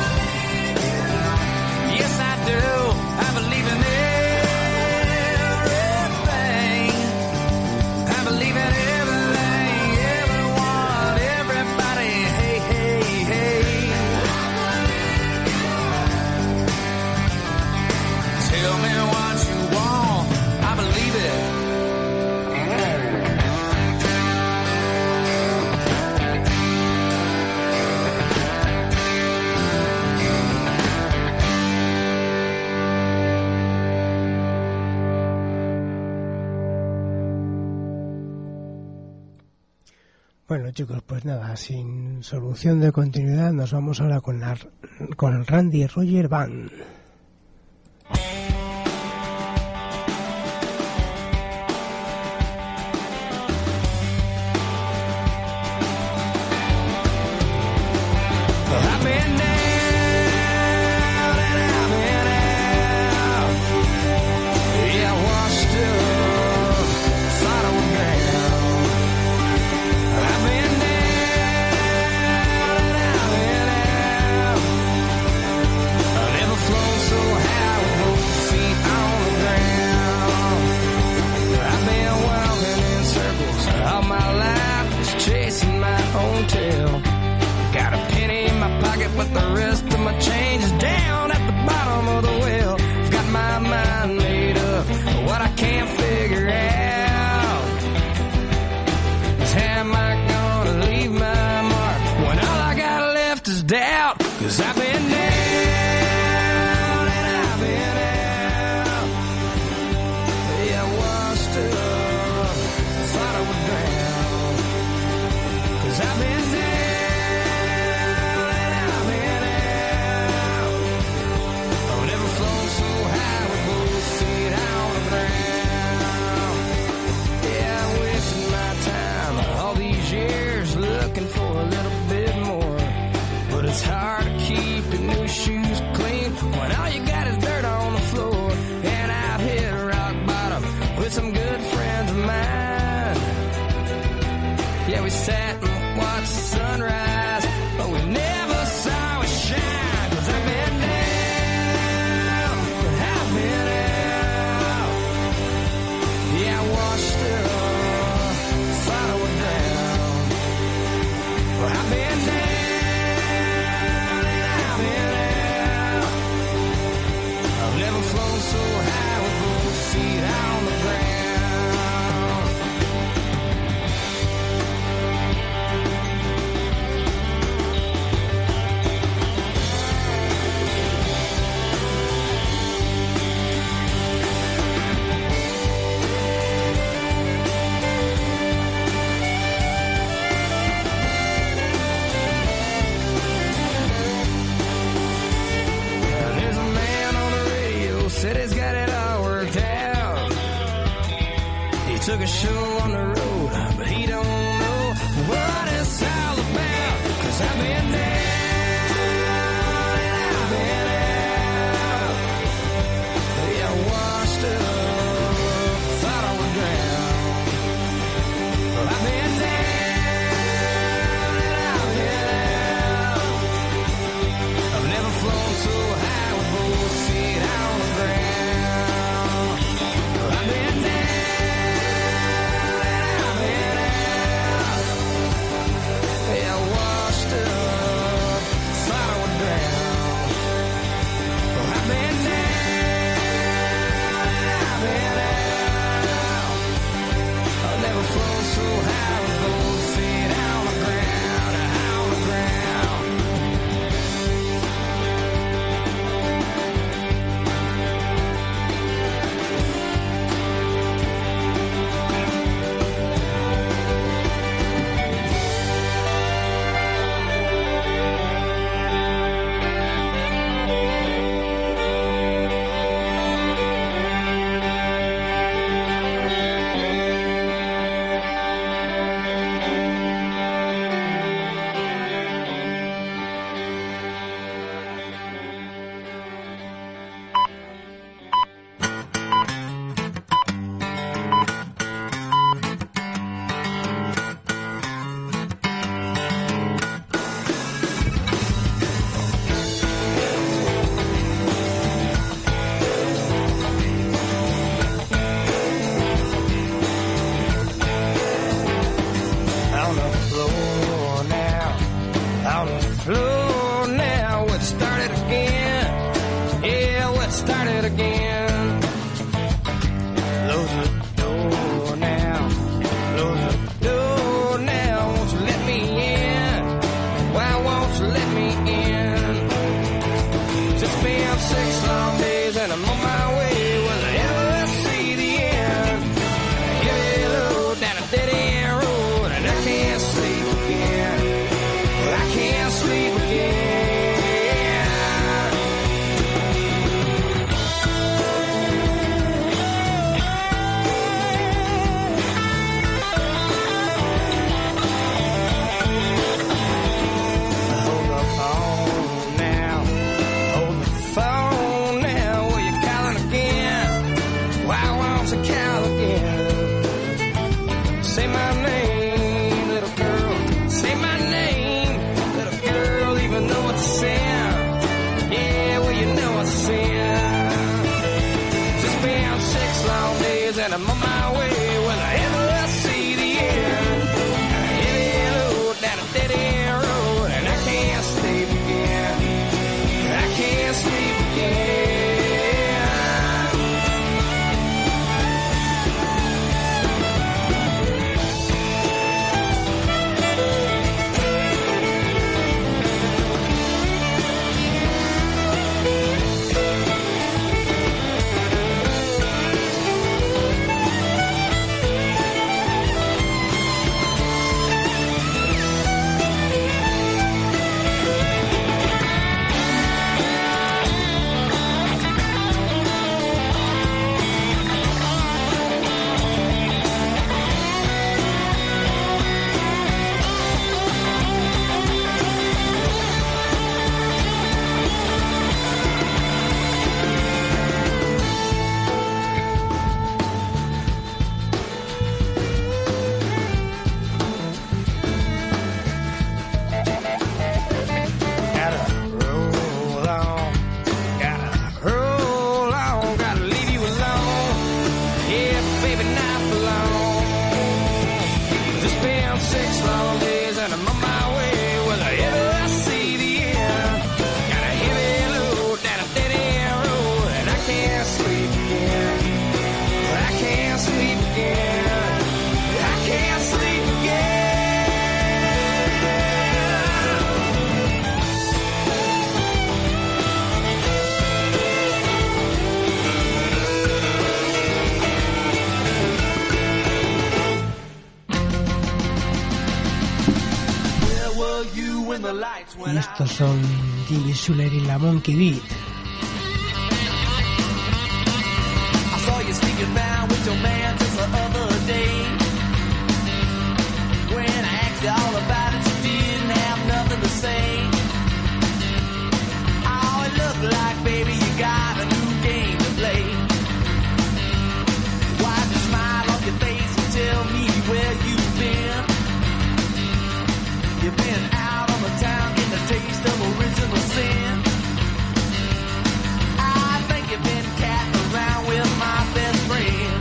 Yes, I do. I believe in everything. I believe in everything. Tell me what you want, I believe it. Bueno, chicos, pues nada, sin solución de continuidad, nos vamos ahora con la con el Randy Roger Band. But the rest of my change is down at the bottom of the well. I've got my mind made up. What I can't figure out is how am I gonna leave my mark when all I got left is doubt. Cause I've been down and I've been out. Yeah, I washed up, thought I would drown. Cause I've been down. It's hard to keep your new shoes clean when all you got is dirt on the floor. And I've hit rock bottom with some good friends of mine. Yeah, we sat and watched the sunrise, but we never saw it shine. Cause I've been down, I've been out. Yeah, I washed up, thought I would drown. Well, I've been down. So high with both feet on the ground. a show on the road, but he don't know what it's all about. 'Cause I've been down and I've been out. Yeah, washed up, thought I would drown. Well, I've been down and I've been out. I've never flown so high with both feet on the ground. Well, I've been down. Y estos son Jimmy Schuller y la Monkey Beat. I saw you sneaking round with your man just the other day. You've been out on the town, getting the taste of original sin. I think you've been catting around with my best friend.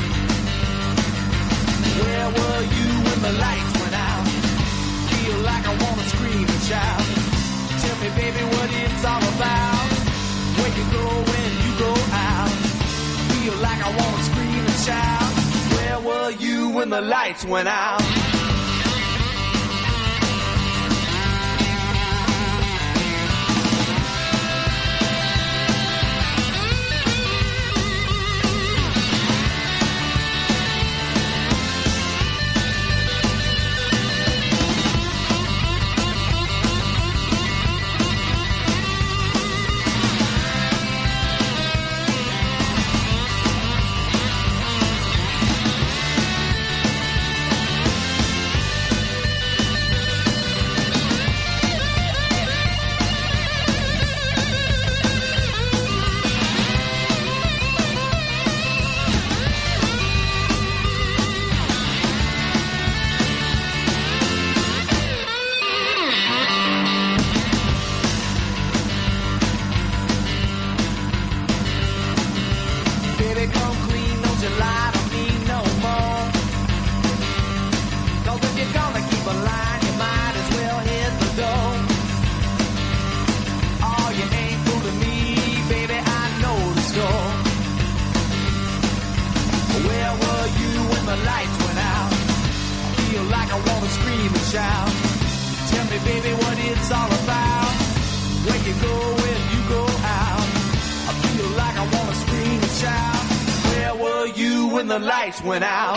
Where were you when the lights went out? Feel like I wanna scream and shout. Tell me, baby, what it's all about. Where you go when you go out. Feel like I wanna scream and shout. Where were you when the lights went out? Went out.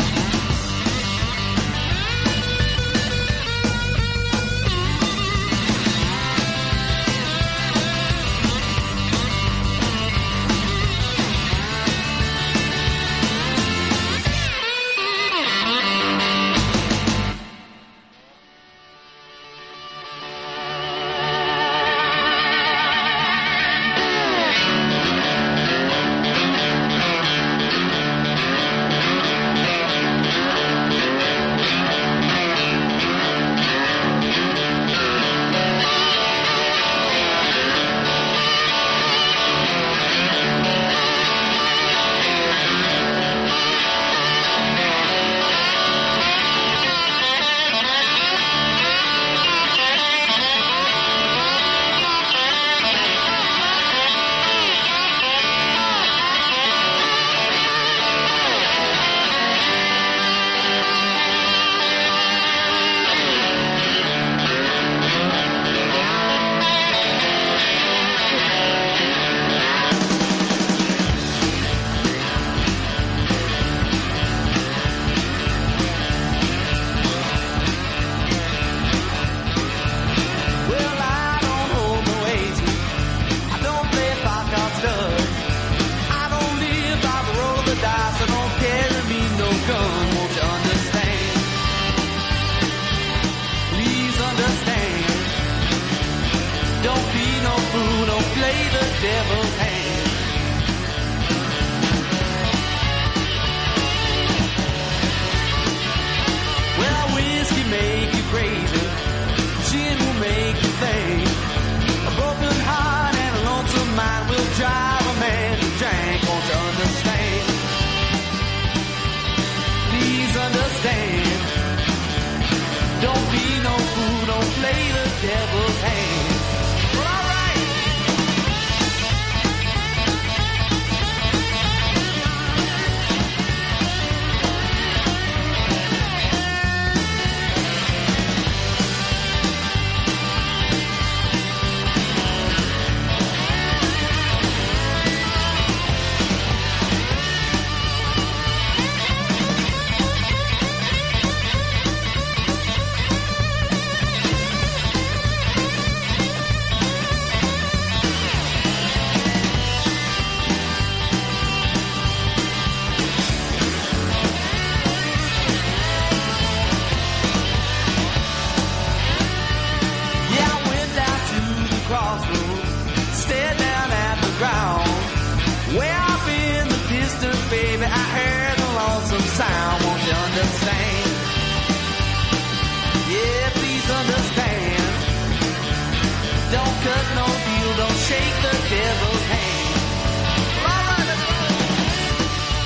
devil's hand. All right, let's go.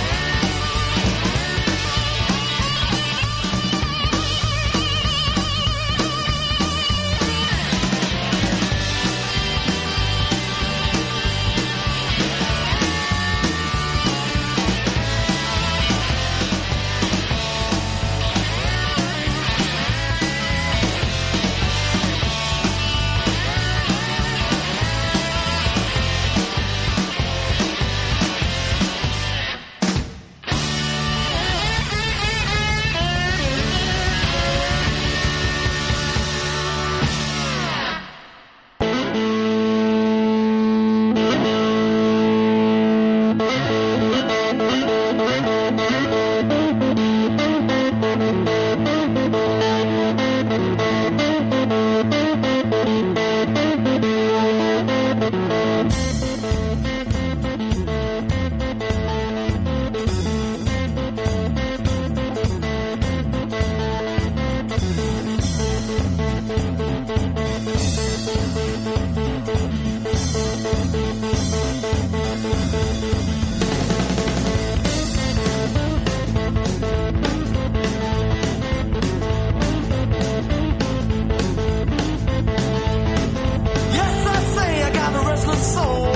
Yes, I say I got a restless soul.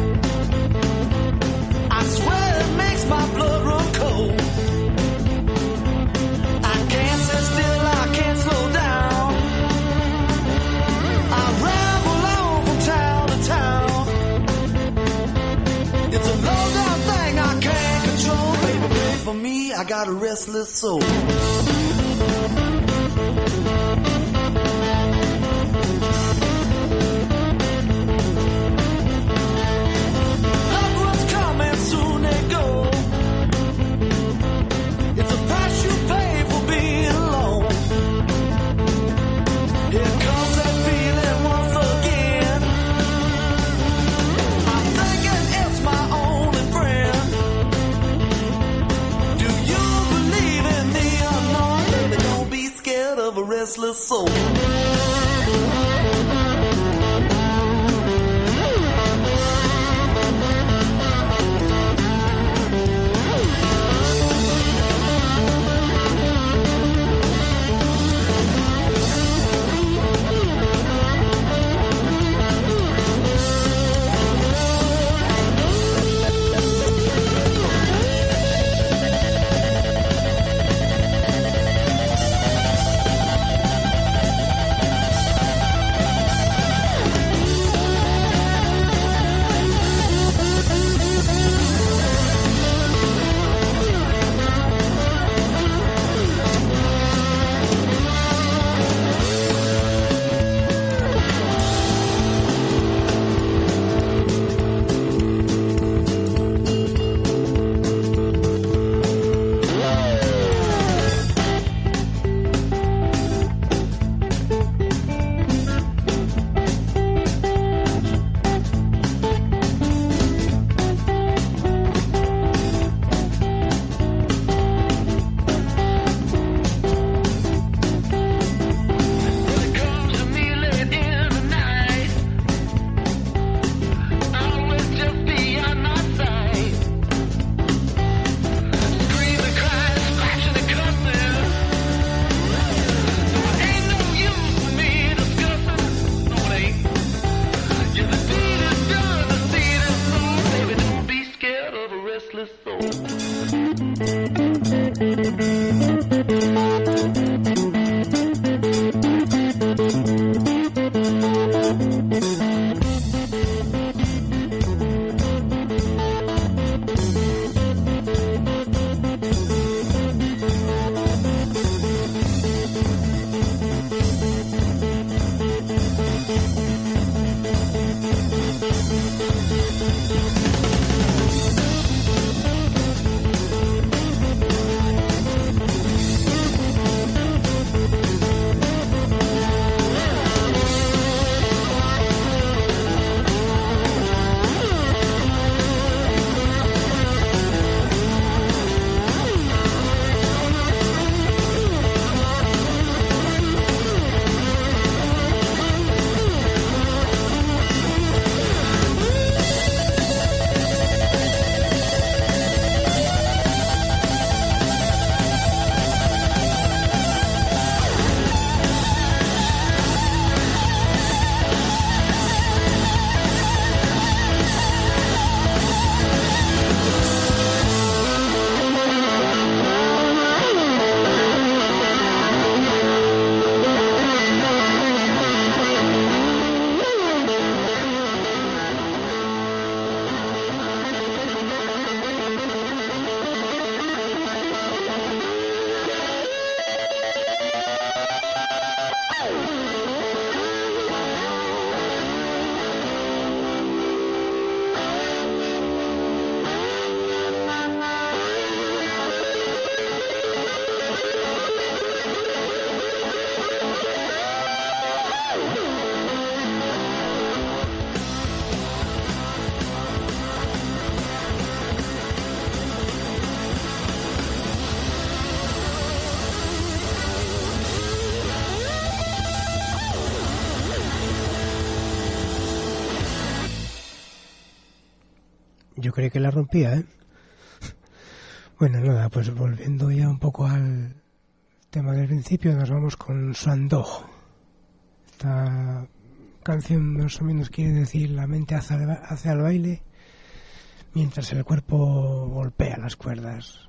I swear it makes my blood run cold. I can't sit still, I can't slow down. I ramble on from town to town. It's a low down thing I can't control. Baby, pray for me, I got a restless soul. Loved ones come and soon they go. It's a price you pay for being alone. Here comes that feeling once again. I'm thinking it's my only friend. Do you believe in the unknown? Baby, don't be scared of a restless soul. Yo creí que la rompía, ¿eh? Bueno, nada, pues volviendo ya un poco al tema del principio, nos vamos con Sandojo. Esta canción más o menos quiere decir la mente hace el, hace el baile mientras el cuerpo golpea las cuerdas.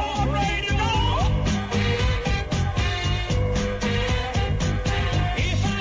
If I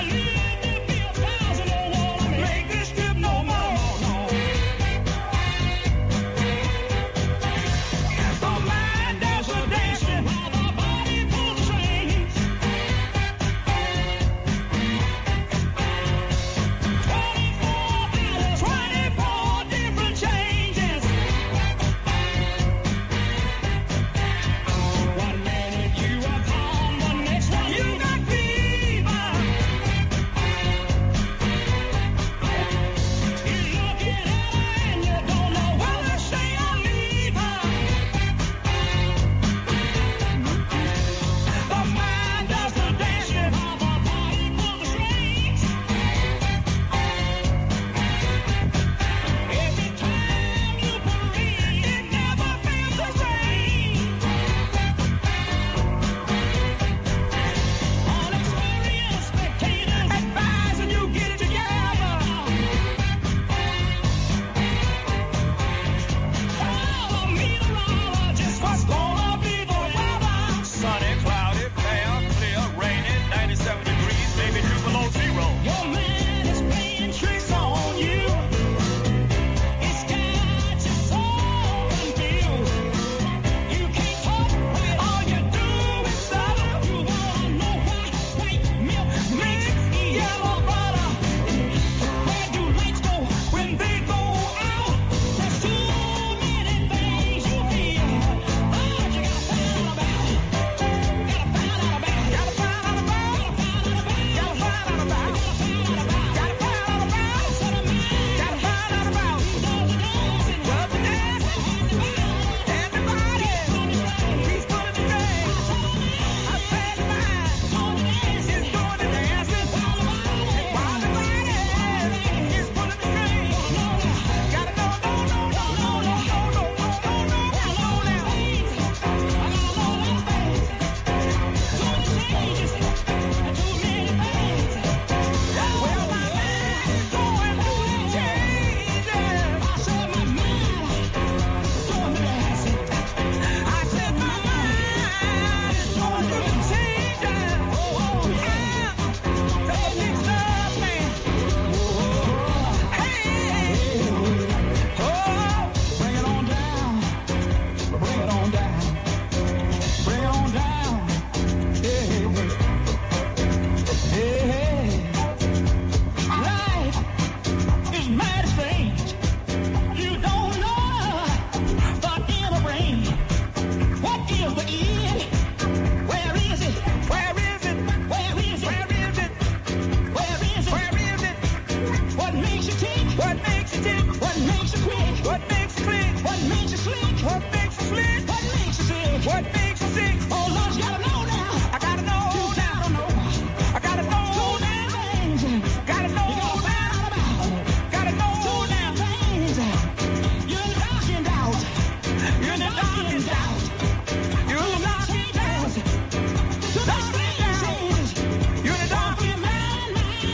makes you tick? What makes you tick? What makes you quick? What makes you click? What makes you slick? What makes you slip? What makes you sick? What makes you sick? Oh Lord, you gotta know now. I gotta know now. I gotta know now. Gotta know now. Gotta know now. You're in the dark and out. You're in the dark and out. You're in the dark and out. Dark and out. You're in the dark and out.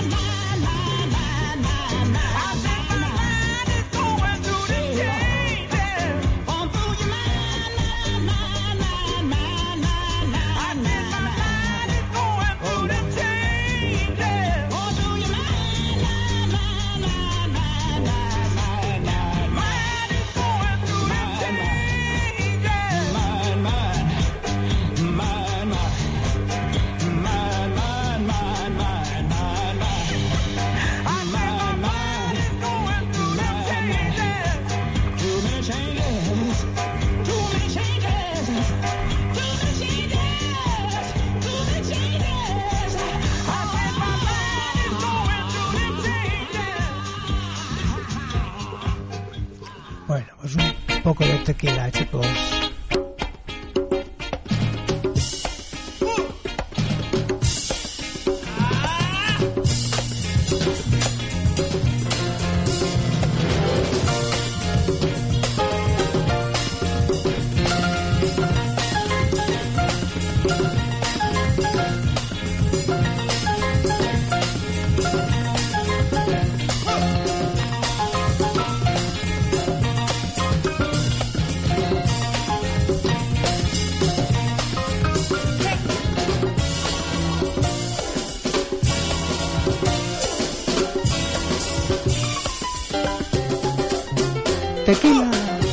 I said my mind is going through the changes. On through your mind, mind, mind, mind, mind, mind. I said my mind is going through the changes. On through your mind, mind, mind, mind, mind, mind, mind. Mind is going through the changes. Mind, mind, mind, mind, mind, mind, mind, mind, mind, mind. I said my mind is going through the changes. Too many changes. Too many changes. Too many changes. Too many changes. I said my mind is going through the changes. Bueno, pues un poco de tequila, chicos. Tequila.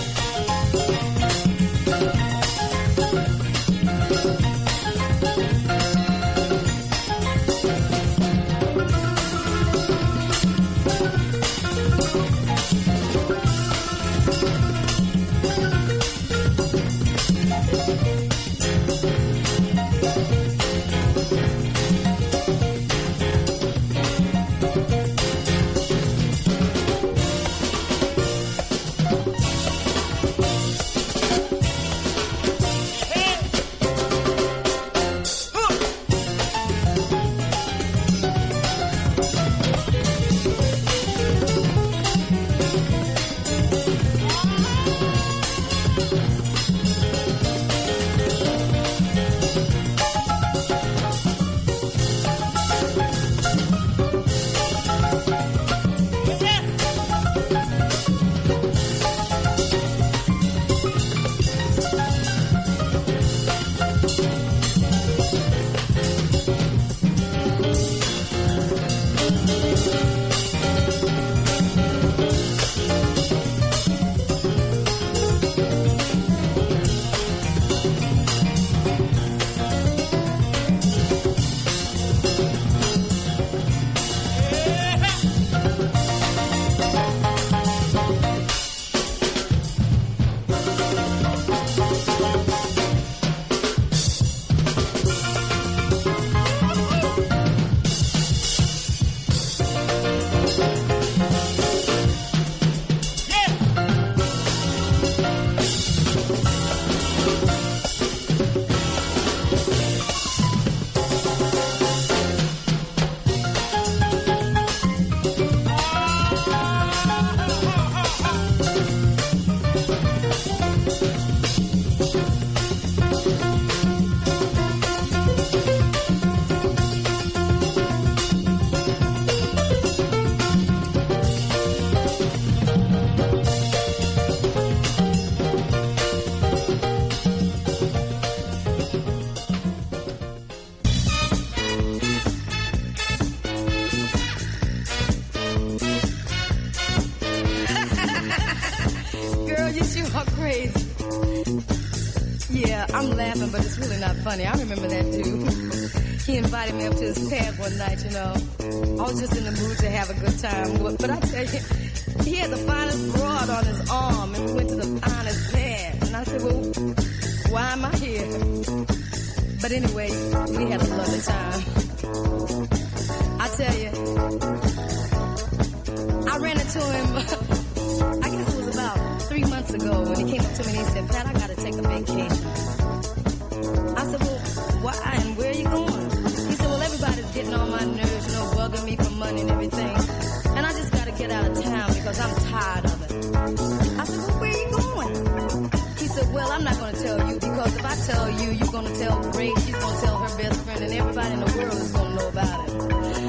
I'm laughing, but it's really not funny. I remember that dude. He invited me up to his pad one night, you know. I was just in the mood to have a good time. But, but I tell you, he had the finest broad on his arm, and we went to the finest pad. And I said, well, why am I here? But anyway, we had a lovely time. I tell you, I ran into him, I guess it was about three months ago when he came up to me and he said, Pat, I gotta take a vacation. I said, well, why and where are you going? He said, well, everybody's getting on my nerves, you know, bugging me for money and everything. And I just gotta get out of town because I'm tired of it. I said, well, where are you going? He said, well, I'm not gonna tell you because if I tell you, you're gonna tell Grace, she's gonna tell her best friend, and everybody in the world is gonna know about it.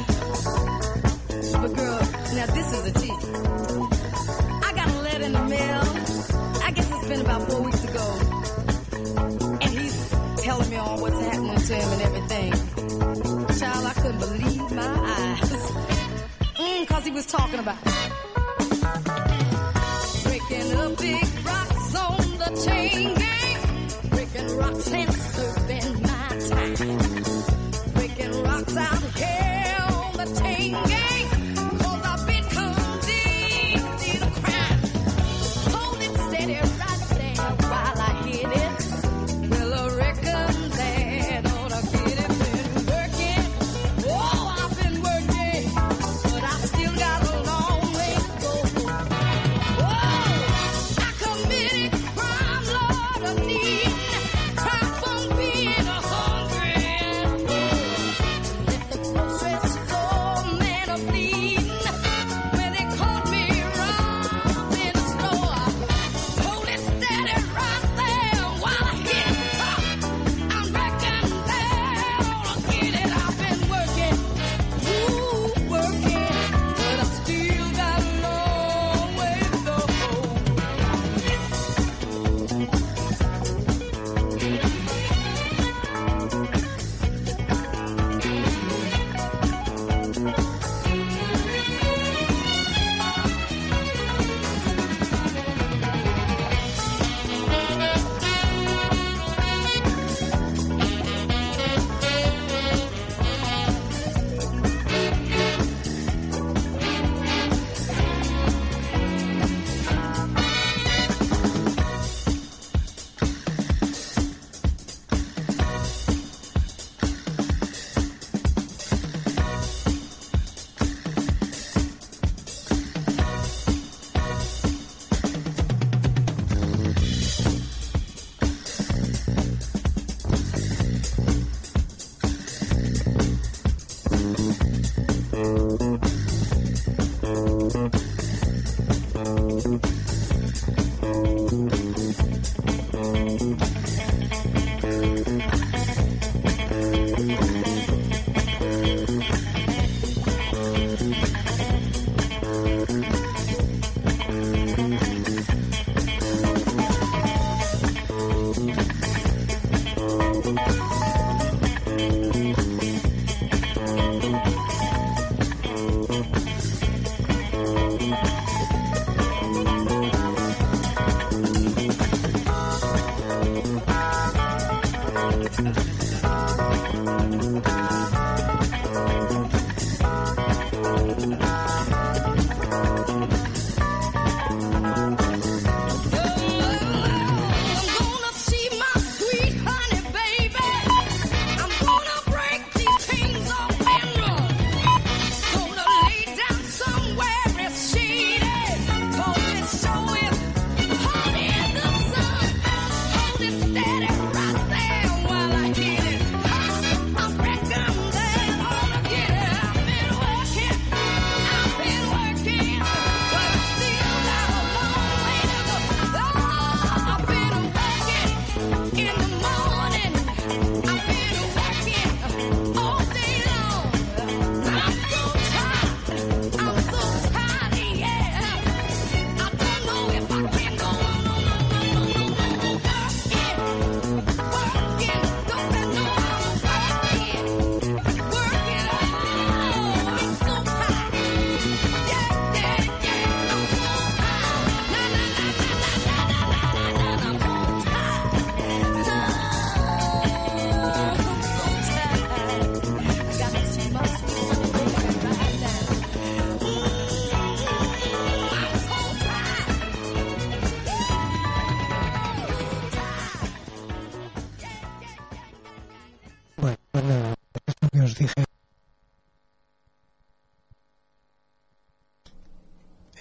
But girl, now this is the tea. I got a letter in the mail. I guess it's been about four weeks ago. And he's telling me all what's happening to him and everything. Child, I couldn't believe my eyes. Mm, cause he was talking about breaking up big rocks on the chain gang. Breaking rocks and serving my time. Breaking rocks out here on the chain gang.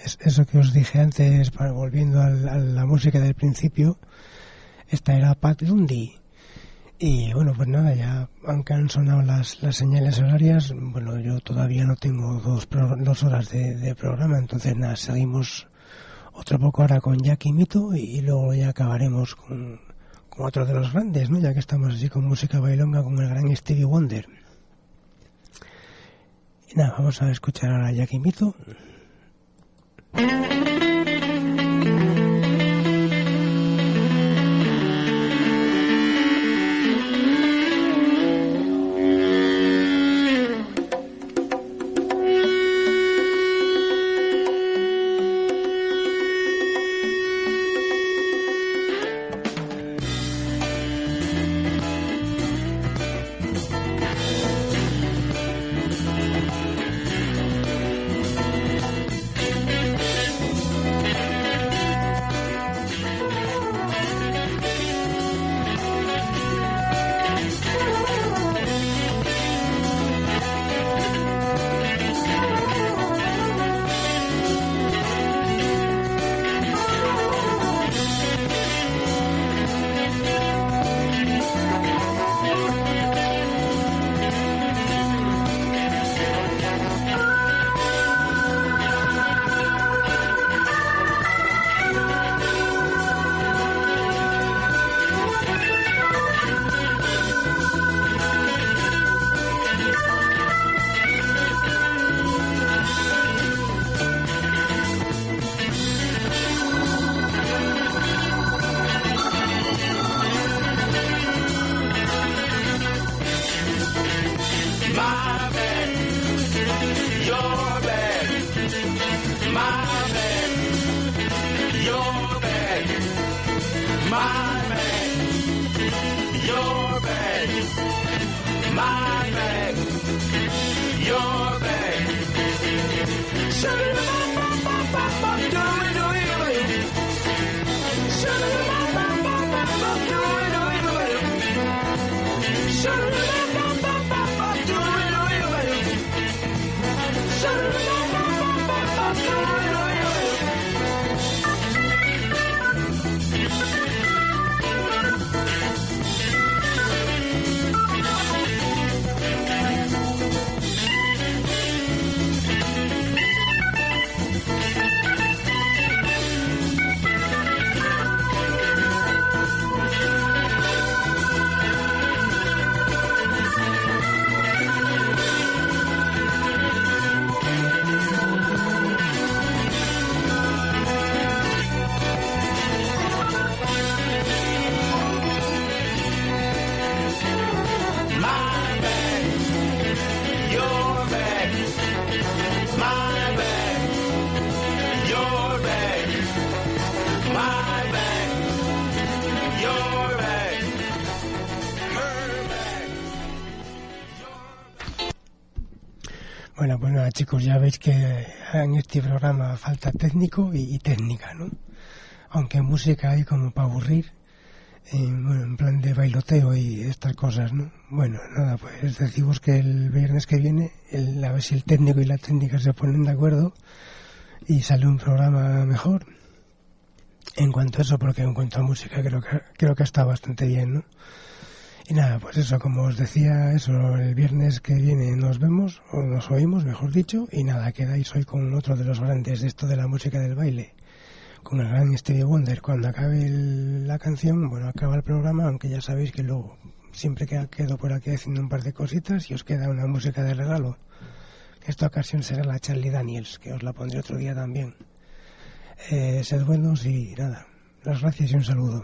es, eso que os dije antes, para, volviendo al, a la música del principio, esta era Pat Lundy. Y bueno, pues nada, ya aunque han sonado las, las señales horarias, bueno, yo todavía no tengo dos, pro, dos horas de, de programa, entonces nada, seguimos otro poco ahora con Jack y Mito y, y luego ya acabaremos con, con otro de los grandes, ¿no? Ya que estamos así con música bailonga con el gran Stevie Wonder. Y nada, vamos a escuchar ahora a Jack y Mito. Bueno, pues nada, chicos, ya veis que en este programa falta técnico y, y técnica, ¿no? Aunque música hay como para aburrir, en, bueno, en plan de bailoteo y estas cosas, ¿no? Bueno, nada, pues decimos que el viernes que viene, el, a ver si el técnico y la técnica se ponen de acuerdo y sale un programa mejor. En cuanto a eso, porque en cuanto a música creo que, creo que está bastante bien, ¿no? Y nada, pues eso, como os decía, eso, el viernes que viene nos vemos, o nos oímos, mejor dicho, y nada, quedáis hoy con otro de los grandes de esto de la música del baile, con el gran Stevie Wonder. Cuando acabe el, la canción, bueno, acaba el programa, aunque ya sabéis que luego siempre que quedo por aquí haciendo un par de cositas y os queda una música de regalo. Esta ocasión será la Charlie Daniels, que os la pondré otro día también. Eh, sed buenos y nada, las gracias y un saludo.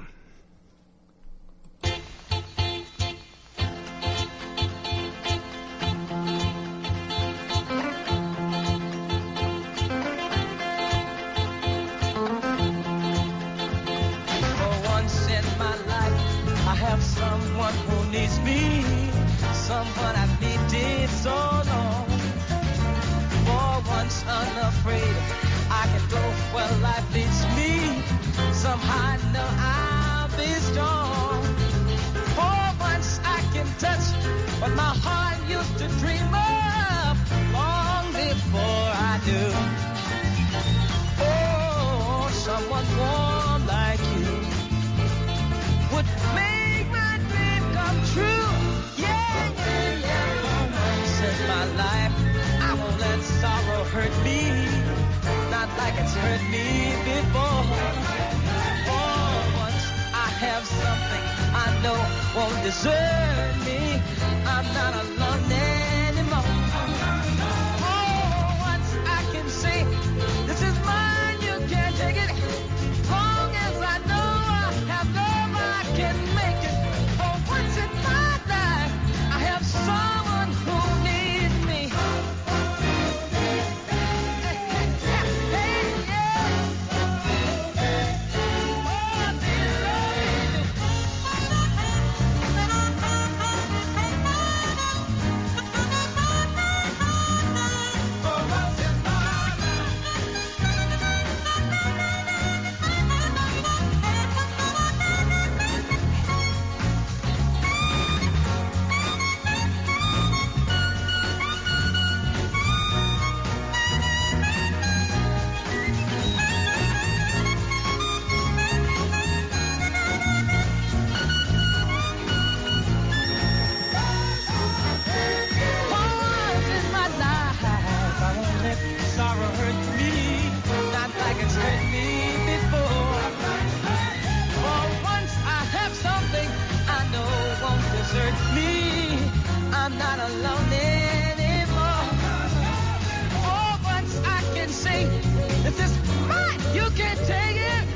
Someone who needs me, someone I've needed so long. For once unafraid, I can go where life leads me. Somehow I know I'll be strong. For once I can touch what my heart used to dream of long before I do. like it's hurt me before. For once I have something I know won't desert me. I'm not alone anymore. For once I can say, this is mine, you can't take it. Long as I know I have love, I can make it. For once in my life, I have someone who needs me. Hey, hey, hey, yeah. Oh, dear Lord. For once in my Once in my life, I won't let sorrow hurt me, not like it's hurt me before. For once I have something I know won't desert me. I'm not alone anymore. For once I can say, this is mine, you can't take it.